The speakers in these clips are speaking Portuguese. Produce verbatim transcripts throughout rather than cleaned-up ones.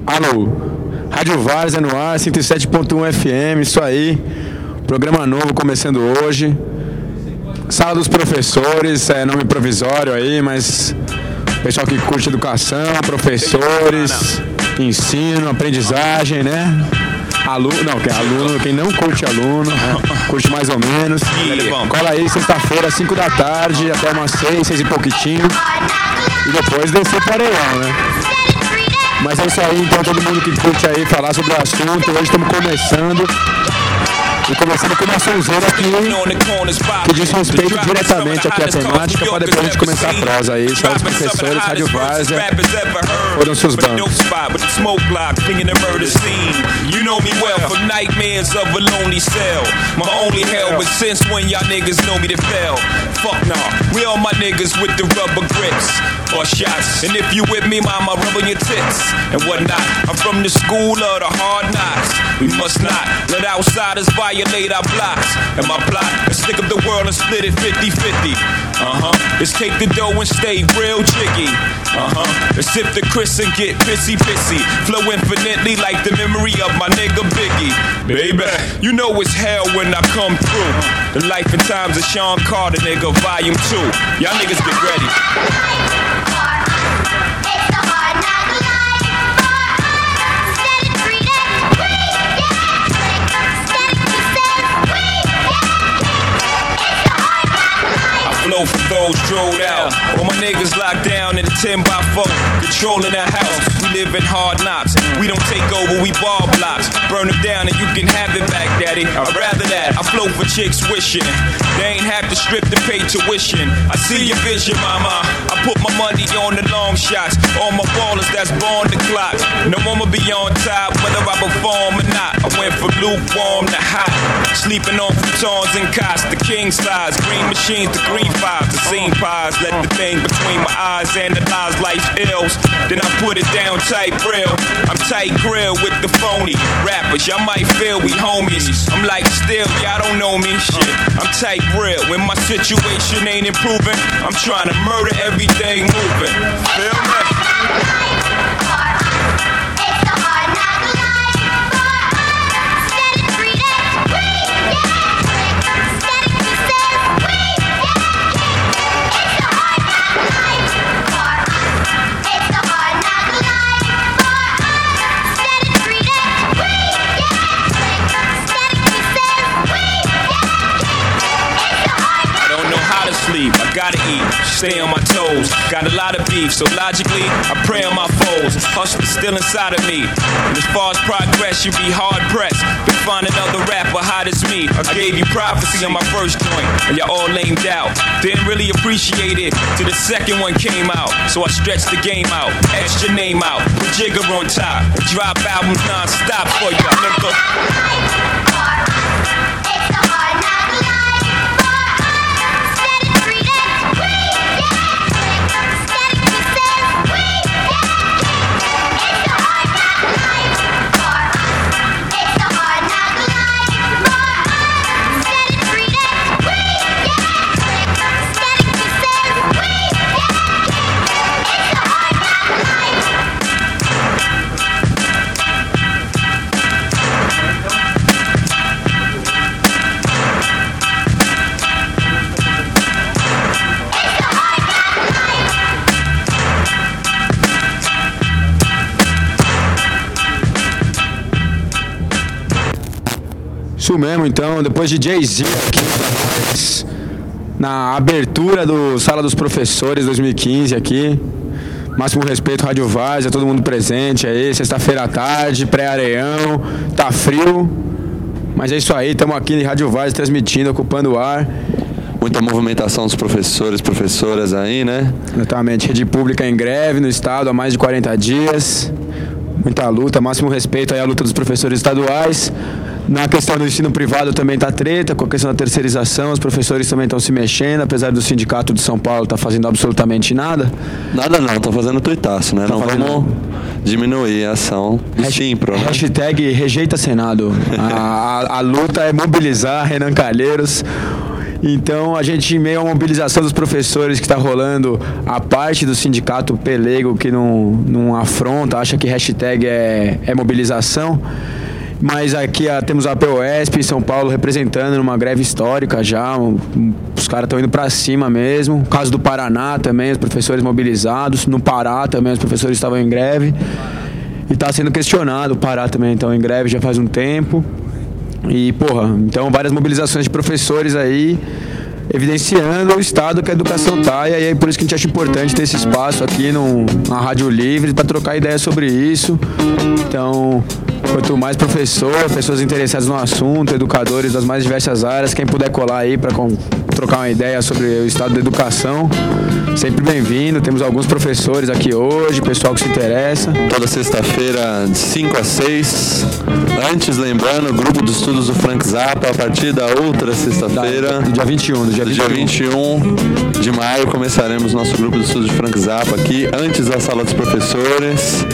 Alô, Rádio Várzea no ar, cento e sete ponto um F M, isso aí. Programa novo começando hoje. Sala dos professores, é nome provisório aí, mas pessoal que curte educação, professores, ensino, aprendizagem, né? Aluno, não, quem é aluno, quem não curte aluno, né? Curte mais ou menos. Cola aí, sexta-feira, cinco da tarde, até umas seis, seis e pouquinho. E depois descer para Areião, né? Mas é isso aí, então todo mundo que curte aí falar sobre o assunto, hoje estamos começando. E começando com uma sonzeira aqui, que diz respeito diretamente aqui à temática, para depois a gente começar a prosa aí. São os professores, Rádio Várzea, foram seus bancos. You know me well from nightmares of a lonely cell. My only hell was since when y'all niggas know me to fail. Fuck nah, we all my niggas with the rubber grips or shots. And if you with me, mama, rub on your tits and whatnot. I'm from the school of the hard knocks. We must not let outsiders violate our blocks. And my plot is stick up the world and split it fifty-fifty. Uh-huh, let's take the dough and stay real jiggy. Uh-huh, let's sip the Chris and get pissy-pissy. Flow infinitely like the memory of my nigga Biggie. Baby, you know it's hell when I come through. The life and times of Sean Carter, nigga, volume two. Y'all niggas get ready. Flow for those drilled out. All my niggas locked down in a ten by four, controlling the house. We live in hard knocks. We don't take over, we ball blocks. Burn them down and you can have it back, daddy. I'd rather that. I flow for chicks wishing they ain't have to strip to pay tuition. I see your vision, mama. I put my money on the long shots. All my ballers that's born the clock. No one will be on top, whether I perform or not. I went from lukewarm to hot. Sleeping on futons and cots, the king size. Green machines, the green fives, the scene pies. Let the thing between my eyes analyze life's ills. Then I put it down tight real. I'm tight grill with the phony rappers. Y'all might feel we homies. I'm like still, y'all don't know me. Shit, I'm tight real. When my situation ain't improving, I'm trying to murder everything moving. Feel me? Sleep, I gotta eat, stay on my toes. Got a lot of beef, so logically, I pray on my foes. Hustle's still inside of me. And as far as progress, you be hard pressed to find another rapper hot as me. I gave you prophecy on my first joint, and y'all all lamed out. Didn't really appreciate it till the second one came out. So I stretched the game out, etched your name out, put Jigger on top, and drop albums non-stop for you, nigga. Isso mesmo, então, depois de Jay-Z aqui na abertura do Sala dos Professores dois mil e quinze aqui. Máximo respeito, Rádio Várzea, todo mundo presente aí, sexta-feira à tarde, pré-areião, tá frio, mas é isso aí, estamos aqui em Rádio Várzea transmitindo, ocupando o ar. Muita movimentação dos professores, professoras aí, né? Exatamente, rede pública em greve no estado há mais de quarenta dias, muita luta, máximo respeito aí à luta dos professores estaduais. Na questão do ensino privado também está treta, com a questão da terceirização, os professores também estão se mexendo, apesar do sindicato de São Paulo estar tá fazendo absolutamente nada. Nada não, estão fazendo tuitaço, né? Tá não fazendo... vamos diminuir a ação do Simpro, né? Hashtag rejeita Senado. a, a, a luta é mobilizar Renan Calheiros Então, a gente, em meio à mobilização dos professores que está rolando, a parte do sindicato pelego que não, não afronta, acha que hashtag é, é mobilização. Mas aqui a, temos a P O E S P em São Paulo representando numa greve histórica já. Um, um, os caras estão indo para cima mesmo. O caso do Paraná também, os professores mobilizados. No Pará também, os professores estavam em greve. E está sendo questionado. O Pará também estão em greve já faz um tempo. E, porra, então várias mobilizações de professores aí evidenciando o estado que a educação tá, e aí é por isso que a gente acha importante ter esse espaço aqui no, na Rádio Livre para trocar ideias sobre isso. Então, quanto mais professor, pessoas interessadas no assunto, educadores das mais diversas áreas, quem puder colar aí para trocar uma ideia sobre o estado da educação, sempre bem-vindo. Temos alguns professores aqui hoje, pessoal que se interessa. Toda sexta-feira, de cinco a seis. Antes, lembrando, o grupo de estudos do Frank Zappa, a partir da outra sexta-feira. Do dia vinte e um, do dia do dia vinte e um de maio, começaremos nosso grupo de estudos de Frank Zappa aqui, antes da sala dos professores.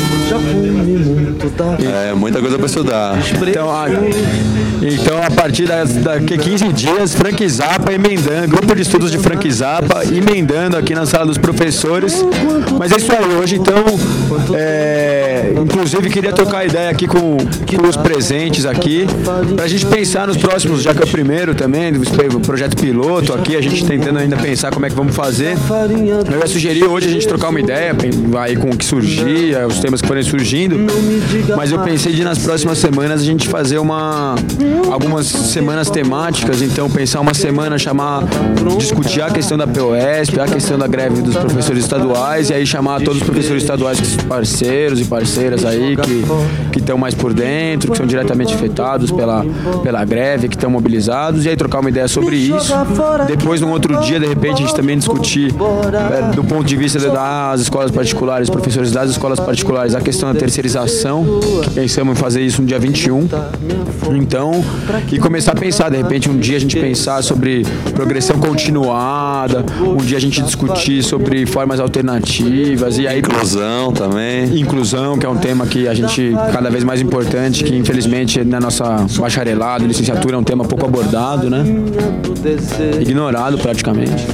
É, muita coisa para estudar. Então, a, então, a partir das, daqui quinze dias, Frank Zappa emendando, grupo de estudos de Frank Zappa emendando aqui na sala dos professores. Mas é isso aí, hoje então, é, inclusive queria trocar ideia aqui com, com os presentes aqui, pra gente pensar nos próximos, já que é o primeiro também, o projeto piloto aqui, a gente tentando ainda pensar como é que vamos fazer. Eu ia sugerir hoje a gente trocar uma ideia aí com o que surgir, os temas que forem surgindo, mas eu pensei de nas próximas semanas a gente fazer uma algumas semanas temáticas, então pensar uma semana, chamar, discutir a questão da P O E S P, a questão da greve dos professores estaduais, e aí chamar todos os professores estaduais que são parceiros e parceiras aí, que que estão mais por dentro, que são diretamente afetados pela, pela greve, que estão mobilizados, e aí trocar uma ideia sobre isso. Depois, num outro dia, de repente, a gente também discutir é, do ponto de vista das escolas particulares, professores das escolas particulares, a questão da terceirização, que pensamos em fazer isso no dia vinte e um. Então, e começar a pensar, de repente, um dia a gente pensar sobre progressão continuada, um dia a gente discutir sobre formas alternativas, e aí... Inclusão também. Inclusão, que é um tema que a gente, cada vez mais importante, que infelizmente na nossa bacharelado, licenciatura, é um tema pouco abordado, né? Ignorado praticamente.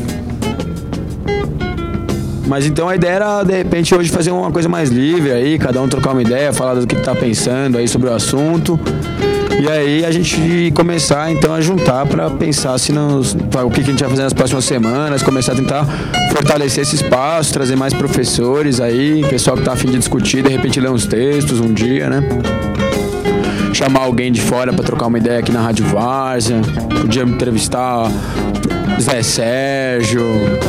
Mas então a ideia era, de repente, hoje fazer uma coisa mais livre aí, cada um trocar uma ideia, falar do que tá pensando aí sobre o assunto. E aí a gente começar então a juntar para pensar se nos, o que a gente vai fazer nas próximas semanas, começar a tentar fortalecer esse espaço, trazer mais professores aí, pessoal que tá a fim de discutir, de repente ler uns textos um dia, né? Chamar alguém de fora para trocar uma ideia aqui na Rádio Várzea, podia entrevistar Zé Sérgio.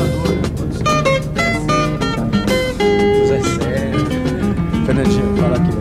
Zé Sérgio. Fernandinho, fala aqui.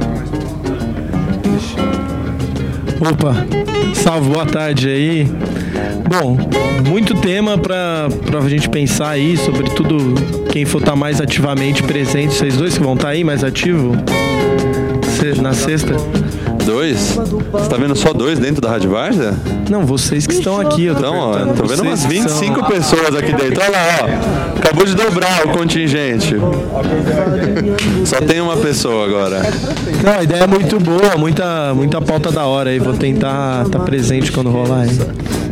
Opa, salve, boa tarde aí. Bom, muito tema pra, pra gente pensar aí, sobretudo quem for estar mais ativamente presente, vocês dois que vão estar aí mais ativo na sexta. Dois? Você tá vendo só dois dentro da Rádio Várzea? Não, vocês que estão aqui, eu tô Então, ó, tô vendo umas vinte e cinco são... pessoas aqui dentro. Olha lá, ó. Acabou de dobrar o contingente. Só tem uma pessoa agora. Não, a ideia é muito boa, muita, muita pauta da hora aí. Vou tentar estar tá presente quando rolar aí.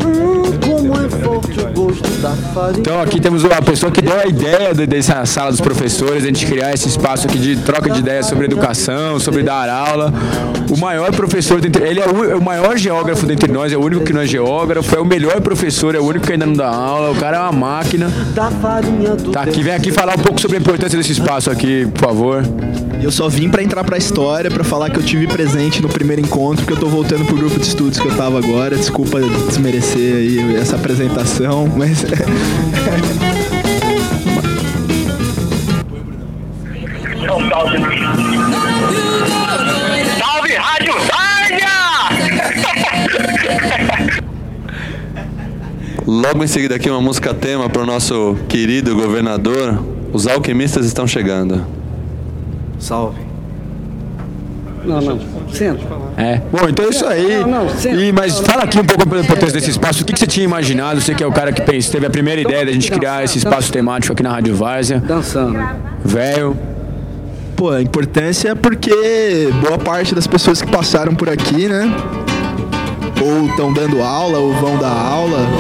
Então aqui temos a pessoa que deu a ideia dessa sala dos professores, a gente criar esse espaço aqui de troca de ideias sobre educação, sobre dar aula. O maior professor, dentre, ele é o, o maior geógrafo dentre nós, é o único que não é geógrafo, é o melhor professor, é o único que ainda não dá aula, o cara é uma máquina. Tá aqui, vem aqui falar um pouco sobre a importância desse espaço aqui, por favor. Eu só vim pra entrar pra história, pra falar que eu tive presente no primeiro encontro, que eu tô voltando pro grupo de estudos que eu tava agora. Desculpa desmerecer aí essa apresentação, mas... Salve, Rádio Várzea! Logo em seguida aqui uma música tema para o nosso querido governador. Os alquimistas estão chegando. Salve. Não, não, senta. É. Bom, então é isso aí. Não, não, senta. E, mas fala aqui um pouco da importância desse espaço. O que, que você tinha imaginado? Você que é o cara que pensa, teve a primeira ideia da gente criar esse espaço temático aqui na Rádio Várzea. Dançando. Velho. Pô, a importância é porque boa parte das pessoas que passaram por aqui, né? Ou estão dando aula, ou vão dar aula,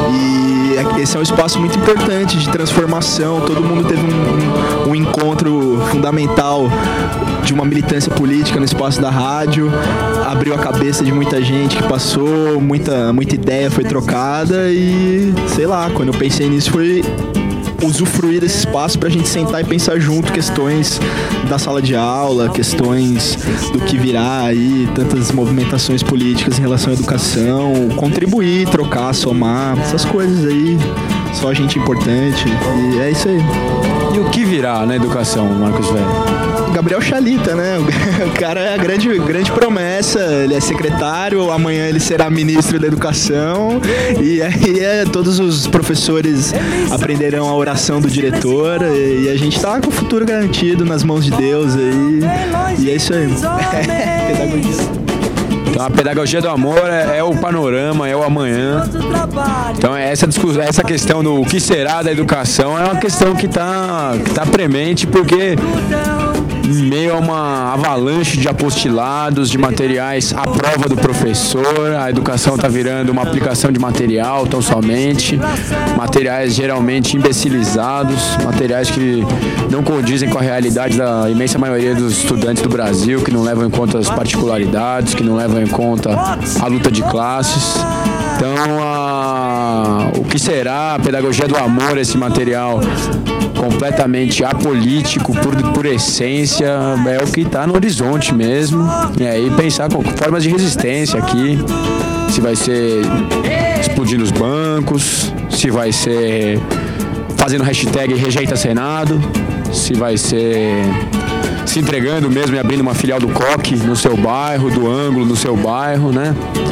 E esse é um espaço muito importante de transformação. Todo mundo teve um, um, um encontro fundamental de uma militância política no espaço da rádio. Abriu a cabeça de muita gente que passou, muita, muita ideia foi trocada e, sei lá, quando eu pensei nisso foi usufruir desse espaço pra gente sentar e pensar junto questões da sala de aula, questões do que virá aí, tantas movimentações políticas em relação à educação, contribuir, trocar, somar, essas coisas aí, só gente importante, e é isso aí. E o que virá na educação, Marcos Velho? Gabriel Chalita, né? O cara é a grande, grande promessa, ele é secretário, amanhã ele será ministro da educação, e aí é, todos os professores aprenderão a oração do diretor, e, e a gente tá com o futuro garantido nas mãos de Deus aí, e é isso aí. Pedagogia. Então a pedagogia do amor é, é o panorama, é o amanhã. Então essa discussão, essa questão do que será da educação é uma questão que está que tá premente, porque em meio a uma avalanche de apostilados, de materiais à prova do professor, a educação está virando uma aplicação de material tão somente, materiais geralmente imbecilizados, materiais que não condizem com a realidade da imensa maioria dos estudantes do Brasil, que não levam em conta as particularidades, que não levam em conta a luta de classes. Então, a... o que será a pedagogia do amor, esse material completamente apolítico, por, por essência, é o que está no horizonte mesmo. E aí pensar com formas de resistência aqui, se vai ser explodindo os bancos, se vai ser fazendo hashtag rejeita Senado, se vai ser se entregando mesmo e abrindo uma filial do Coque no seu bairro, do Ângulo no seu bairro, né?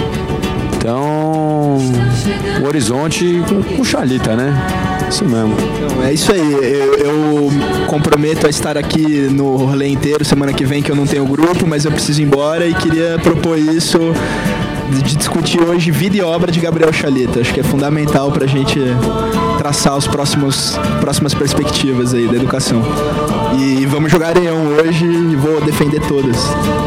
Então, o horizonte com Chalita, né? Isso mesmo. Então, é isso aí. Eu, eu comprometo a estar aqui no rolê inteiro semana que vem, que eu não tenho grupo, mas eu preciso ir embora e queria propor isso de discutir hoje vida e obra de Gabriel Chalita. Acho que é fundamental pra gente traçar os próximos próximas perspectivas aí da educação. E vamos jogar Areião hoje e vou defender todas.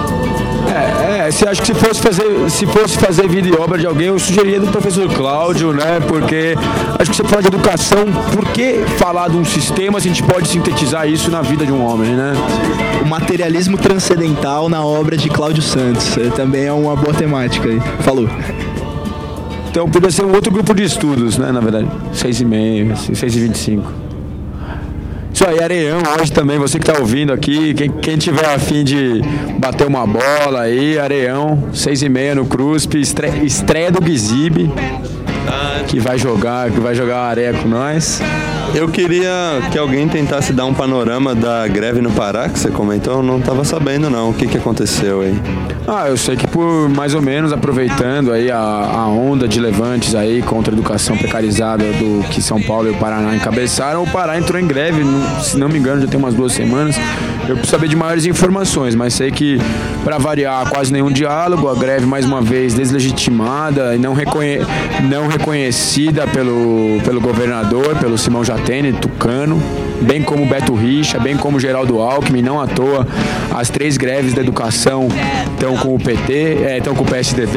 É, é, se acho que se fosse fazer, se fosse fazer vida e obra de alguém, eu sugeriria do professor Cláudio, né? Porque acho que você fala de educação, por que falar de um sistema se a gente pode sintetizar isso na vida de um homem, né? O materialismo transcendental na obra de Cláudio Santos também é uma boa temática aí. Falou. Então podia ser um outro grupo de estudos, né? Na verdade, seis e meia, seis e vinte e cinco. Isso aí, Areião, hoje também, você que está ouvindo aqui, quem, quem tiver a fim de bater uma bola aí, Areião, seis e meia no Cruspe, estreia, estreia do Guizib, que vai jogar, que vai jogar areia com nós. Eu queria que alguém tentasse dar um panorama da greve no Pará, que você comentou, eu não estava sabendo não, o que, que aconteceu aí? Ah, eu sei que por mais ou menos aproveitando aí a, a onda de levantes aí contra a educação precarizada do que São Paulo e o Paraná encabeçaram, o Pará entrou em greve, no, se não me engano já tem umas duas semanas. Eu preciso saber de maiores informações, mas sei que, para variar, quase nenhum diálogo, a greve mais uma vez deslegitimada e não, reconhe- não reconhecida pelo, pelo governador, pelo Simão Jatene, tucano, bem como Beto Richa, bem como Geraldo Alckmin. Não à toa as três greves da educação estão com o P T, estão é, com o P S D B.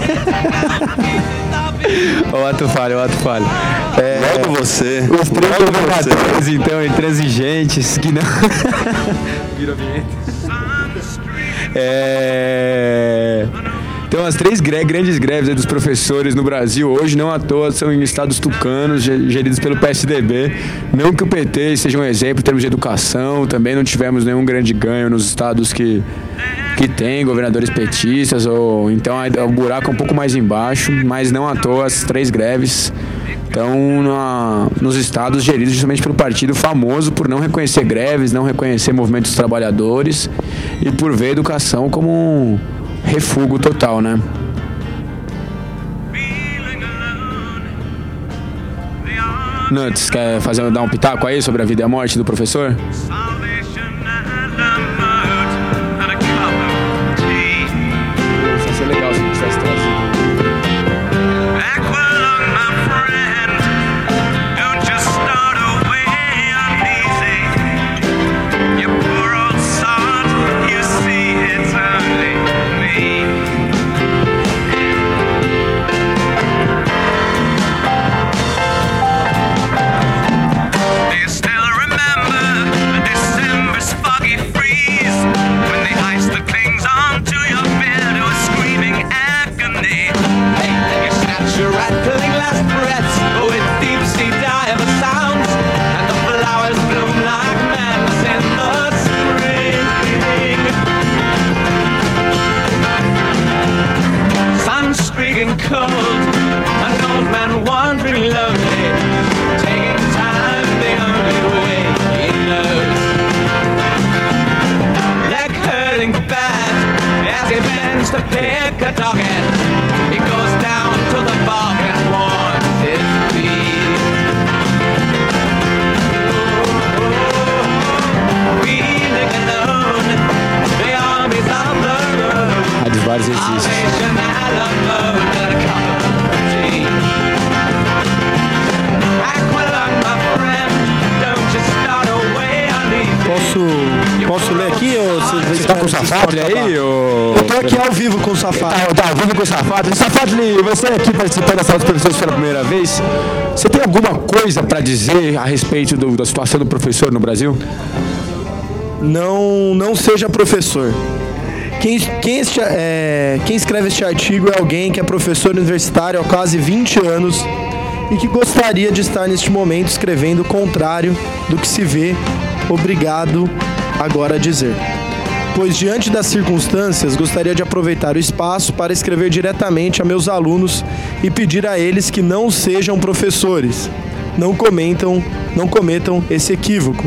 O ato falha, o ato falha. É, Logo você. Os três Logo governadores, você. Então, intransigentes, que não... Vira vinheta. É... Então, as três gre- grandes greves dos professores no Brasil hoje, não à toa, são em estados tucanos, geridos pelo P S D B. Não que o P T seja um exemplo em termos de educação, também não tivemos nenhum grande ganho nos estados que, que tem governadores petistas, ou então o buraco é um pouco mais embaixo, mas não à toa as três greves estão na, nos estados geridos justamente pelo partido famoso por não reconhecer greves, não reconhecer movimentos dos trabalhadores e por ver a educação como um refúgio total, né? Nuts, quer fazer, dar um pitaco aí sobre a vida e a morte do professor? Ia ser legal se ele tivesse trazido. lugares existe. Posso, posso ler aqui? Ou você Você tá com o Safatli aí? Ou... Eu tô aqui ao vivo com o Safatli. Tá, tá ao vivo com o Safatli. Safatli, você aqui participando da sala dos professores pela primeira vez, você tem alguma coisa para dizer a respeito do, da situação do professor no Brasil? Não, não seja professor. Quem, quem, este, é, quem escreve este artigo é alguém que é professor universitário há quase vinte anos e que gostaria de estar neste momento escrevendo o contrário do que se vê obrigado agora a dizer. Pois, diante das circunstâncias, gostaria de aproveitar o espaço para escrever diretamente a meus alunos e pedir a eles que não sejam professores, não comentam, não cometam esse equívoco.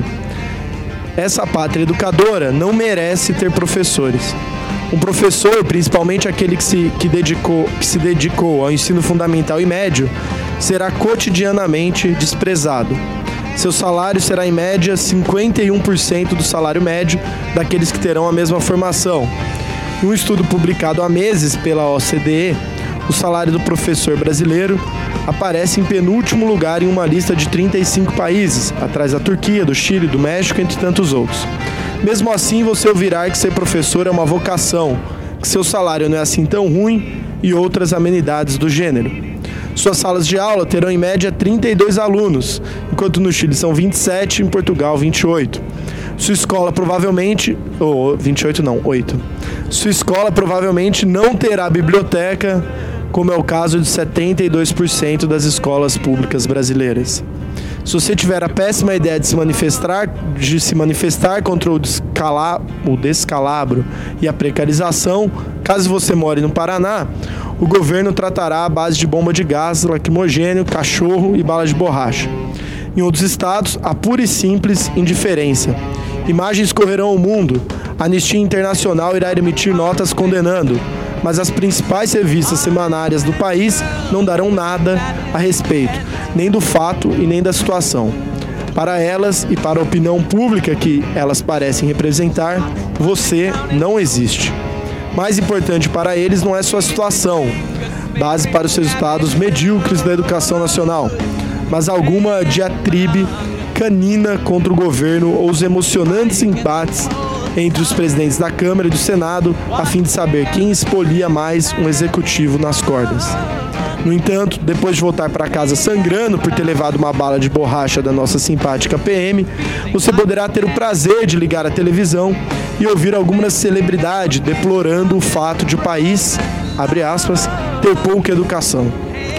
Essa pátria educadora não merece ter professores. Um professor, principalmente aquele que se, que dedicou, que se dedicou ao ensino fundamental e médio, será cotidianamente desprezado. Seu salário será, em média, cinquenta e um por cento do salário médio daqueles que terão a mesma formação. Em um estudo publicado há meses pela O C D E, o salário do professor brasileiro aparece em penúltimo lugar em uma lista de trinta e cinco países, atrás da Turquia, do Chile, do México, entre tantos outros. Mesmo assim, você ouvirá que ser professor é uma vocação, que seu salário não é assim tão ruim e outras amenidades do gênero. Suas salas de aula terão em média trinta e dois alunos, enquanto no Chile são vinte e sete e em Portugal vinte e oito. Sua escola provavelmente... ou oh, vinte e oito não, oito. Sua escola provavelmente não terá biblioteca, como é o caso de setenta e dois por cento das escolas públicas brasileiras. Se você tiver a péssima ideia de se manifestar, de se manifestar contra o, descala, o descalabro e a precarização, caso você more no Paraná, o governo tratará a base de bomba de gás, lacrimogênio, cachorro e bala de borracha. Em outros estados, a pura e simples indiferença. Imagens correrão ao mundo. A Anistia Internacional irá emitir notas condenando, mas as principais revistas semanárias do país não darão nada a respeito, nem do fato e nem da situação. Para elas e para a opinião pública que elas parecem representar, você não existe. Mais importante para eles não é sua situação, base para os resultados medíocres da educação nacional, mas alguma diatribe canina contra o governo ou os emocionantes embates entre os presidentes da Câmara e do Senado, a fim de saber quem expolia mais um executivo nas cordas. No entanto, depois de voltar para casa sangrando por ter levado uma bala de borracha da nossa simpática P M, você poderá ter o prazer de ligar a televisão e ouvir alguma celebridade deplorando o fato de o país, abre aspas, ter pouca educação.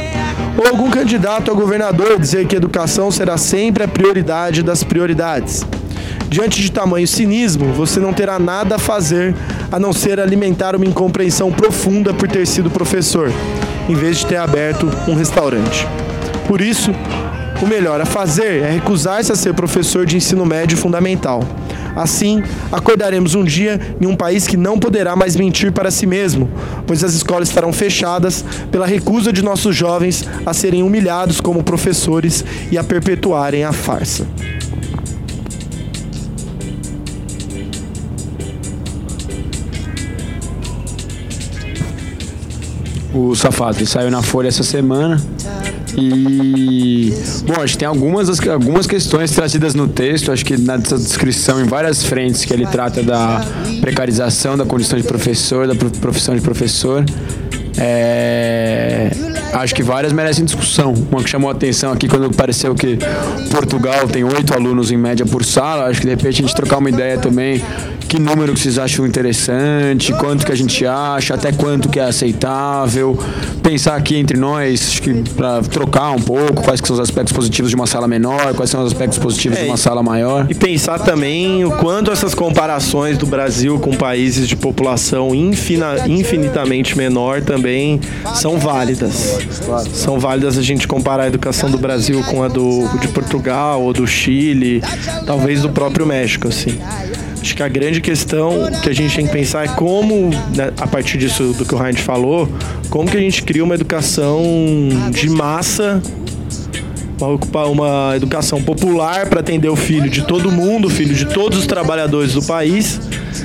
Ou algum candidato a governador dizer que a educação será sempre a prioridade das prioridades. Diante de tamanho cinismo, você não terá nada a fazer a não ser alimentar uma incompreensão profunda por ter sido professor, em vez de ter aberto um restaurante. Por isso, o melhor a fazer é recusar-se a ser professor de ensino médio fundamental. Assim, acordaremos um dia em um país que não poderá mais mentir para si mesmo, pois as escolas estarão fechadas pela recusa de nossos jovens a serem humilhados como professores e a perpetuarem a farsa. O Safatli saiu na Folha essa semana e, bom, acho que tem algumas, algumas questões trazidas no texto, acho que na descrição em várias frentes que ele trata da precarização da condição de professor, da profissão de professor. É, acho que várias merecem discussão. Uma que chamou a atenção aqui quando pareceu que Portugal tem oito alunos em média por sala. Acho que de repente a gente trocar uma ideia também. Que número que vocês acham interessante, quanto que a gente acha, até quanto que é aceitável. Pensar aqui entre nós, acho que para trocar um pouco quais que são os aspectos positivos de uma sala menor, quais são os aspectos positivos é, de uma sala maior. E pensar também o quanto essas comparações do Brasil com países de população infina, infinitamente menor também são válidas. São válidas a gente comparar a educação do Brasil com a do, de Portugal ou do Chile, talvez do próprio México, assim. Acho que a grande questão que a gente tem que pensar é como, né, a partir disso do que o Reinhard falou, como que a gente cria uma educação de massa, uma, uma educação popular para atender o filho de todo mundo, o filho de todos os trabalhadores do país,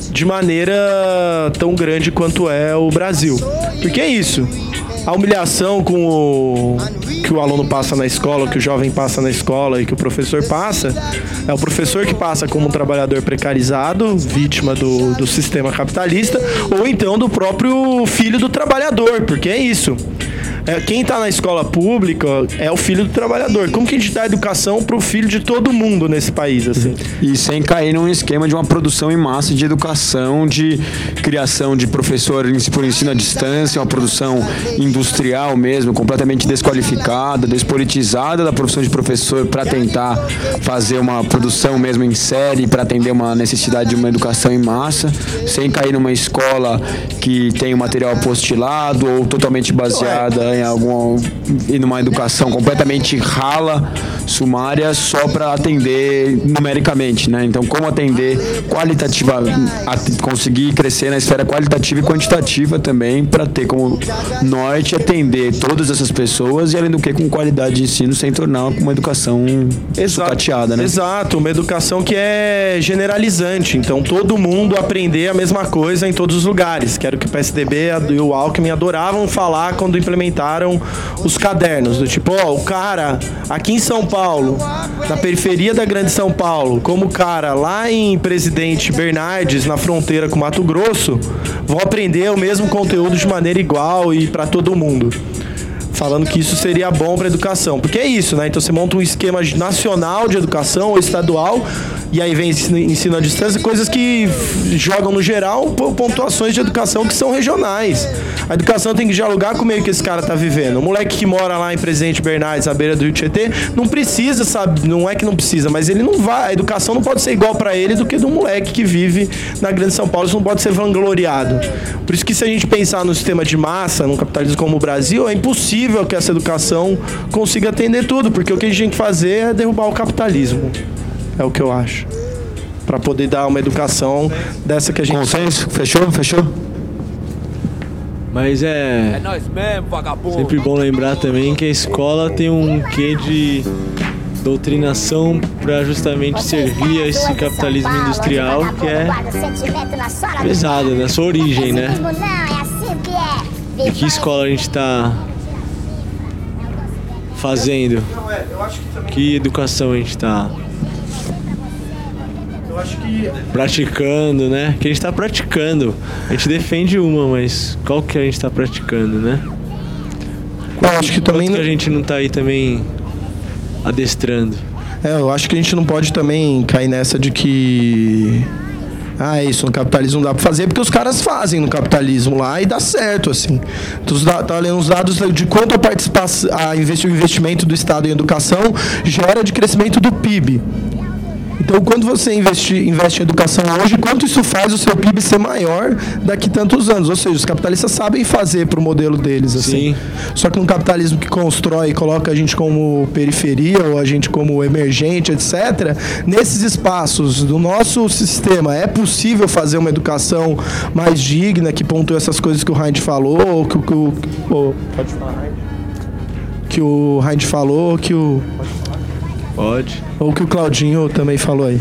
de maneira tão grande quanto é o Brasil. Porque é isso. A humilhação com o que o aluno passa na escola, que o jovem passa na escola e que o professor passa, é o professor que passa como um trabalhador precarizado, vítima do, do sistema capitalista, ou então do próprio filho do trabalhador, porque é isso. É, quem está na escola pública é o filho do trabalhador. Como que a gente dá educação para o filho de todo mundo nesse país, assim? E sem cair num esquema de uma produção em massa de educação, de criação de professor por ensino à distância, uma produção industrial mesmo, completamente desqualificada, despolitizada da profissão de professor para tentar fazer uma produção mesmo em série, para atender uma necessidade de uma educação em massa, sem cair numa escola que tem o material apostilado ou totalmente baseada em alguma e numa educação completamente rala, sumária, só para atender numericamente, né? Então, como atender qualitativa, conseguir crescer na esfera qualitativa e quantitativa também, para ter como norte atender todas essas pessoas e, além do que, com qualidade de ensino, sem tornar uma educação sucateada, né? Exato, uma educação que é generalizante, então todo mundo aprender a mesma coisa em todos os lugares, que era o que o P S D B e o Alckmin adoravam falar quando implementaram os cadernos, do tipo, ó, o cara aqui em São Paulo, na periferia da grande São Paulo, como o cara lá em Presidente Bernardes, na fronteira com Mato Grosso, vão aprender o mesmo conteúdo de maneira igual e para todo mundo. Falando que isso seria bom para a educação. Porque é isso, né? Então você monta um esquema nacional de educação ou estadual, e aí vem ensino, ensino à distância, coisas que jogam no geral pontuações de educação que são regionais. A educação tem que dialogar com o meio que esse cara tá vivendo. O moleque que mora lá em Presidente Bernardes, à beira do Rio Tietê, não precisa, sabe? Não é que não precisa, mas ele não vai. A educação não pode ser igual para ele do que do moleque que vive na grande São Paulo. Isso não pode ser vangloriado. Por isso que, se a gente pensar no sistema de massa, num capitalismo como o Brasil, é impossível que essa educação consiga atender tudo, porque o que a gente tem que fazer é derrubar o capitalismo. É o que eu acho. Para poder dar uma educação dessa que a gente... Consenso? Fechou? Fechou? Mas é... É nós mesmo, vagabundo. Sempre bom lembrar também que a escola tem um quê de doutrinação para justamente servir a esse capitalismo industrial que é pesado na sua origem, né? E que escola a gente está fazendo? Que educação a gente está praticando, né? Que a gente está praticando. A gente defende uma, mas qual que a gente está praticando, né? Eu acho que também que a gente não está aí também adestrando. É, eu acho que a gente não pode também cair nessa de que... Ah, é isso, no capitalismo não dá pra fazer, porque os caras fazem no capitalismo lá e dá certo, assim. Então, tá lendo os dados de quanto a participação, a investi- o investimento do Estado em educação gera de crescimento do P I B. Então, quando você investe, investe em educação hoje, quanto isso faz o seu P I B ser maior daqui a tantos anos? Ou seja, os capitalistas sabem fazer para o modelo deles, assim. Sim. Só que no capitalismo que constrói e coloca a gente como periferia ou a gente como emergente, etcétera, nesses espaços do nosso sistema é possível fazer uma educação mais digna, que pontua essas coisas que o Heinz falou, ou que, que o... Ou, pode falar, que o Heinz falou, que o... Pode. Ou que o Claudinho também falou aí.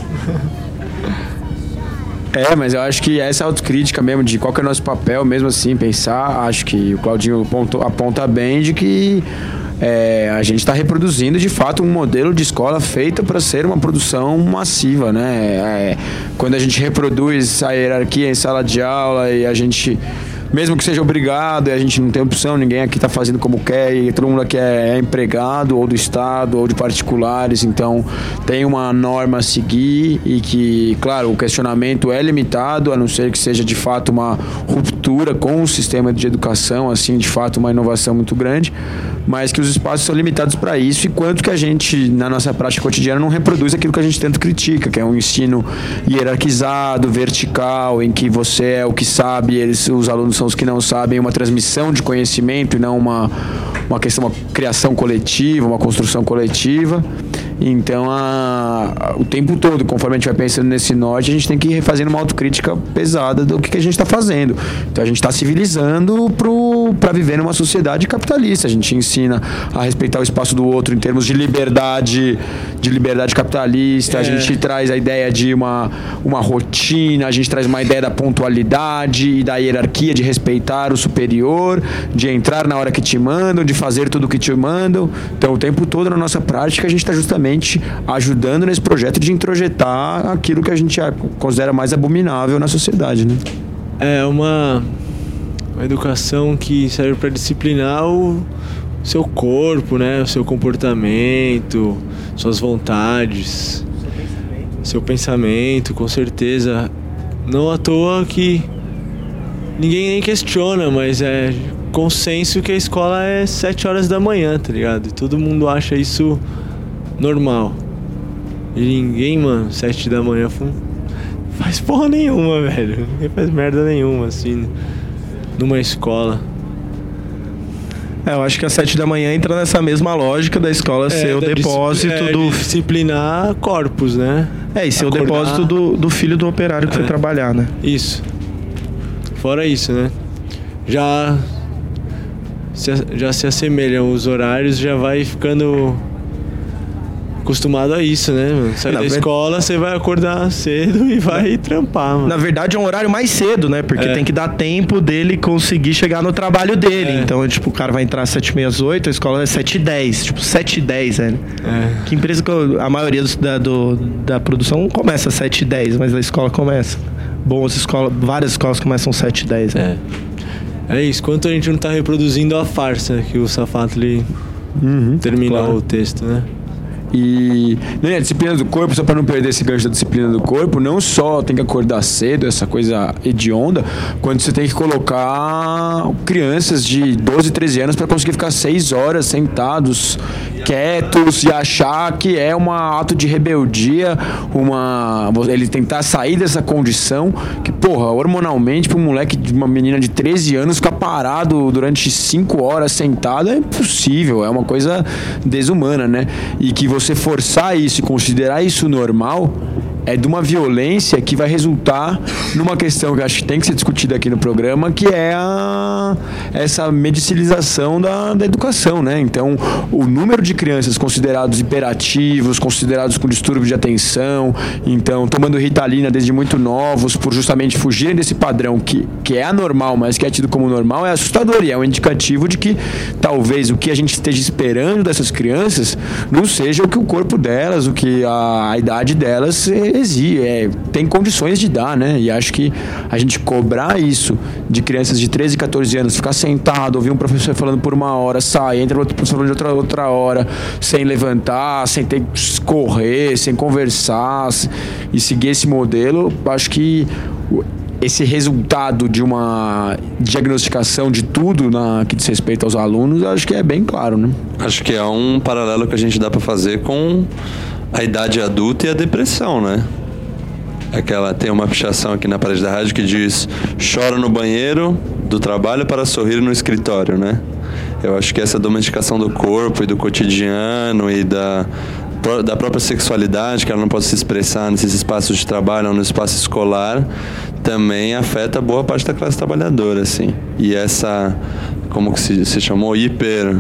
É, mas eu acho que essa autocrítica mesmo de qual que é o nosso papel, mesmo assim, pensar, acho que o Claudinho aponta, aponta bem de que é, a gente está reproduzindo de fato um modelo de escola feita para ser uma produção massiva, né? É, quando a gente reproduz a hierarquia em sala de aula e a gente... Mesmo que seja obrigado, e a gente não tem opção, ninguém aqui está fazendo como quer, e todo mundo aqui é, é empregado, ou do Estado, ou de particulares, então tem uma norma a seguir e que, claro, o questionamento é limitado, a não ser que seja de fato uma ruptura com o sistema de educação, assim, de fato uma inovação muito grande, mas que os espaços são limitados para isso, e quanto que a gente, na nossa prática cotidiana, não reproduz aquilo que a gente tanto critica, que é um ensino hierarquizado, vertical, em que você é o que sabe, eles, os alunos são os que não sabem, uma transmissão de conhecimento e não uma, uma questão, uma criação coletiva, uma construção coletiva. Então, a, a, o tempo todo, conforme a gente vai pensando nesse norte, a gente tem que ir fazendo uma autocrítica pesada do que, que a gente está fazendo. Então, a gente está civilizando pro preparando para viver numa sociedade capitalista. A gente ensina a respeitar o espaço do outro em termos de liberdade, de liberdade capitalista. É. A gente traz a ideia de uma, uma rotina, a gente traz uma ideia da pontualidade e da hierarquia, de respeitar o superior, de entrar na hora que te mandam, de fazer tudo o que te mandam. Então, o tempo todo na nossa prática, a gente está justamente ajudando nesse projeto de introjetar aquilo que a gente considera mais abominável na sociedade, né? É uma, uma educação que serve para disciplinar o seu corpo, né? O seu comportamento, suas vontades, seu pensamento, com certeza. Não à toa que ninguém nem questiona, mas é consenso que a escola é sete horas da manhã, tá ligado? E todo mundo acha isso normal. E ninguém, mano, sete da manhã faz porra nenhuma, velho. Ninguém faz merda nenhuma, assim, numa escola. É, eu acho que às sete da manhã entra nessa mesma lógica da escola é, ser o depósito é, do... disciplinar corpos, né? É, e ser Acordar... o depósito do, do filho do operário que é. foi trabalhar, né? Isso. Fora isso, né? Já se, já se assemelham os horários, já vai ficando acostumado a isso, né, mano? Sai da escola, você vai acordar cedo e vai trampar, mano. Na verdade, é um horário mais cedo, né? Porque é. tem que dar tempo dele conseguir chegar no trabalho dele. É. Então, tipo, o cara vai entrar às sete e meia, às oito, a escola é sete e dez. Tipo, sete e dez, velho. É. Que empresa que eu, a maioria do, da, do, da produção começa às sete e dez, mas a escola começa. Bom, as escolas, várias escolas começam às sete e dez, né? É. É isso. Quanto a gente não tá reproduzindo a farsa que o Safatli uhum, terminou claro. o texto, né? E né, a disciplina do corpo, só para não perder esse gancho da disciplina do corpo, não só tem que acordar cedo, essa coisa hedionda, quando você tem que colocar crianças de doze, treze anos para conseguir ficar seis horas sentados, quietos, e achar que é um ato de rebeldia, uma, ele tentar sair dessa condição que, porra, hormonalmente, para um moleque, uma menina de treze anos ficar parado durante cinco horas sentado é impossível, é uma coisa desumana, né? E que você forçar isso e considerar isso normal é de uma violência que vai resultar numa questão que eu acho que tem que ser discutida aqui no programa, que é a, essa medicalização da, da educação, né? Então, o número de crianças considerados hiperativos, considerados com distúrbio de atenção, então, tomando Ritalina desde muito novos, por justamente fugirem desse padrão que, que é anormal, mas que é tido como normal, é assustador e é um indicativo de que talvez o que a gente esteja esperando dessas crianças não seja o que o corpo delas, o que a, a idade delas exige, é, tem condições de dar, né? E acho que a gente cobrar isso de crianças de treze, catorze anos, ficar sentado, ouvir um professor falando por uma hora, sai, entra outro professor falando de outra, outra hora, sem levantar, sem ter que correr, sem conversar e seguir esse modelo, acho que esse resultado de uma diagnosticação de tudo na, que diz respeito aos alunos, acho que é bem claro, né? Acho que é um paralelo que a gente dá para fazer com a idade adulta e a depressão, né? Aquela, tem uma pichação aqui na parede da rádio que diz: chora no banheiro do trabalho para sorrir no escritório, né? Eu acho que essa domesticação do corpo e do cotidiano e da, da própria sexualidade, que ela não pode se expressar nesses espaços de trabalho ou no espaço escolar, também afeta boa parte da classe trabalhadora, assim. E essa, como que se, se chamou? Hiper...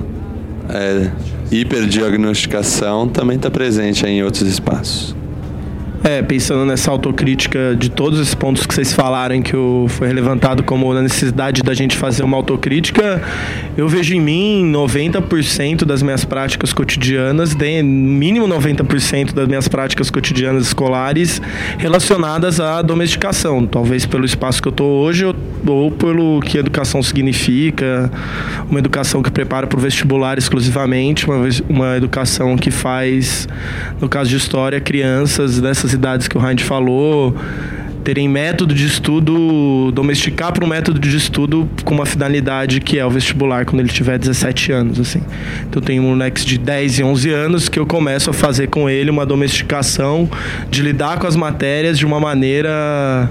É, hiperdiagnosticação também está presente em outros espaços. É, pensando nessa autocrítica de todos esses pontos que vocês falaram, que o, foi levantado como a necessidade da gente fazer uma autocrítica, eu vejo em mim noventa por cento das minhas práticas cotidianas, de, mínimo noventa por cento das minhas práticas cotidianas escolares relacionadas à domesticação, talvez pelo espaço que eu estou hoje ou, ou pelo que a educação significa, uma educação que prepara para o vestibular exclusivamente, uma, uma educação que faz, no caso de história, crianças dessas idades que o Heinz falou, terem método de estudo, domesticar para um método de estudo com uma finalidade que é o vestibular quando ele tiver dezessete anos, assim. Então tem moleques de dez e onze anos que eu começo a fazer com ele uma domesticação de lidar com as matérias de uma maneira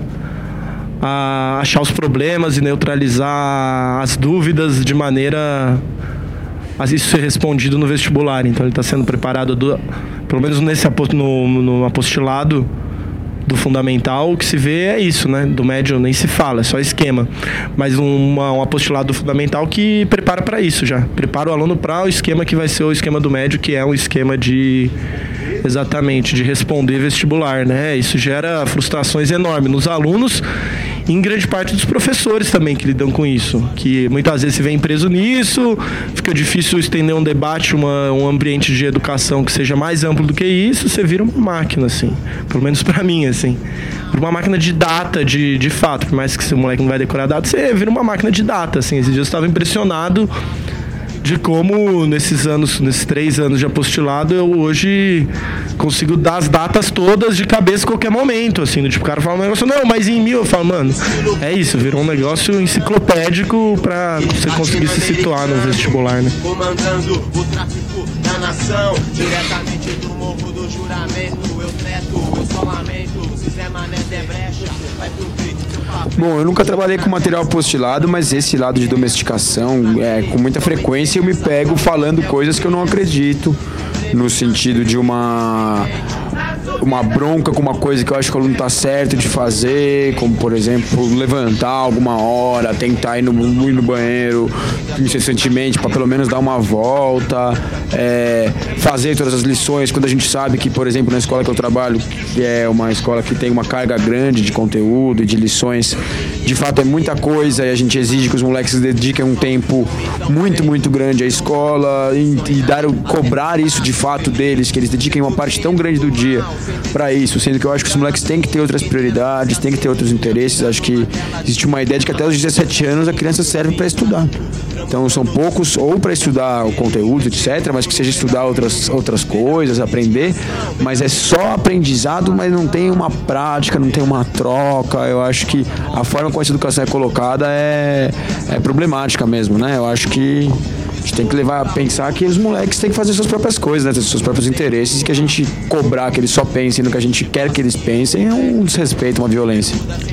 a achar os problemas e neutralizar as dúvidas de maneira a isso ser respondido no vestibular. Então ele está sendo preparado do, pelo menos nesse no, no apostilado do fundamental, o que se vê é isso, né? Do médio nem se fala, é só esquema. Mas uma, um apostolado do fundamental que prepara para isso já. Prepara o aluno para o esquema que vai ser o esquema do médio, que é um esquema de... Exatamente, de responder vestibular, né? Isso gera frustrações enormes nos alunos e em grande parte dos professores também que lidam com isso, que muitas vezes se vê preso nisso, fica difícil estender um debate, uma, um ambiente de educação que seja mais amplo do que isso, você vira uma máquina, assim, pelo menos pra mim, assim, vira uma máquina de data, de, de fato, por mais que esse moleque não vai decorar data, você vira uma máquina de data, assim. Esses dias eu estava impressionado de como nesses anos, nesses três anos de apostolado, eu hoje consigo dar as datas todas de cabeça a qualquer momento, assim, tipo, o cara fala um negócio, não, mas em mil, eu falo, mano, é isso, virou um negócio enciclopédico pra você conseguir se situar no vestibular, né? Comandando o tráfico da nação, diretamente do morro do juramento, eu treto, eu só lamento, se Zé Mané der brecha, vai pro grito. Bom, eu nunca trabalhei com material apostilado, mas esse lado de domesticação, é, com muita frequência eu me pego falando coisas que eu não acredito, no sentido de uma uma bronca com uma coisa que eu acho que o aluno tá certo de fazer, como por exemplo levantar alguma hora, tentar ir no, ir no banheiro incessantemente para pelo menos dar uma volta, é, fazer todas as lições quando a gente sabe que, por exemplo, na escola que eu trabalho, que é uma escola que tem uma carga grande de conteúdo e de lições, de fato é muita coisa e a gente exige que os moleques se dediquem um tempo muito, muito grande à escola e, e dar, cobrar isso de fato deles, que eles dediquem uma parte tão grande do dia para isso, sendo que eu acho que os moleques têm que ter outras prioridades, têm que ter outros interesses. Acho que existe uma ideia de que até os dezessete anos a criança serve para estudar. Então são poucos ou para estudar o conteúdo, etcétera, mas que seja estudar outras, outras coisas, aprender, mas é só aprendizado, mas não tem uma prática, não tem uma troca. Eu acho que a forma como essa educação é colocada é, é problemática mesmo, né? Eu acho que a gente tem que levar a pensar que os moleques têm que fazer suas próprias coisas, né? Ter seus próprios interesses, e que a gente cobrar que eles só pensem no que a gente quer que eles pensem é um desrespeito, uma violência.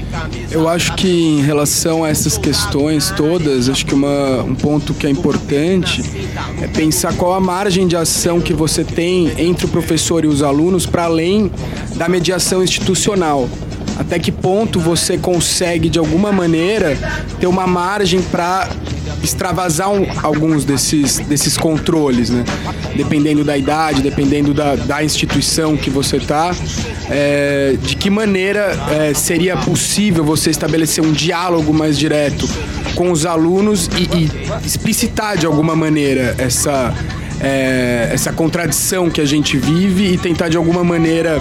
Eu acho que em relação a essas questões todas, acho que uma, um ponto que é importante é pensar qual a margem de ação que você tem entre o professor e os alunos para além da mediação institucional. Até que ponto você consegue, de alguma maneira, ter uma margem para extravasar um, alguns desses, desses controles, né? Dependendo da idade, dependendo da, da instituição que você está, é, de que maneira é, seria possível você estabelecer um diálogo mais direto com os alunos e, e explicitar de alguma maneira essa, é, essa contradição que a gente vive e tentar de alguma maneira...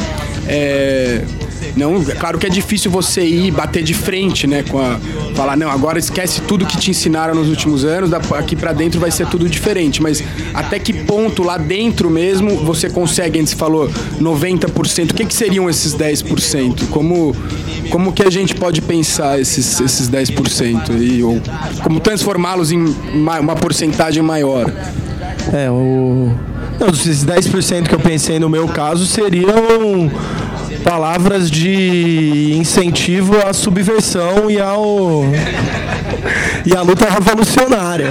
É, não, claro que é difícil você ir bater de frente, né, com a, falar, não, agora esquece tudo que te ensinaram nos últimos anos, aqui pra dentro vai ser tudo diferente, mas até que ponto lá dentro mesmo você consegue, antes falou noventa por cento, o que que seriam esses dez por cento? Como, como que a gente pode pensar esses, esses dez por cento aí, ou como transformá-los em uma, uma porcentagem maior? É, o... Não, esses dez por cento que eu pensei no meu caso seriam palavras de incentivo à subversão e ao e à luta revolucionária.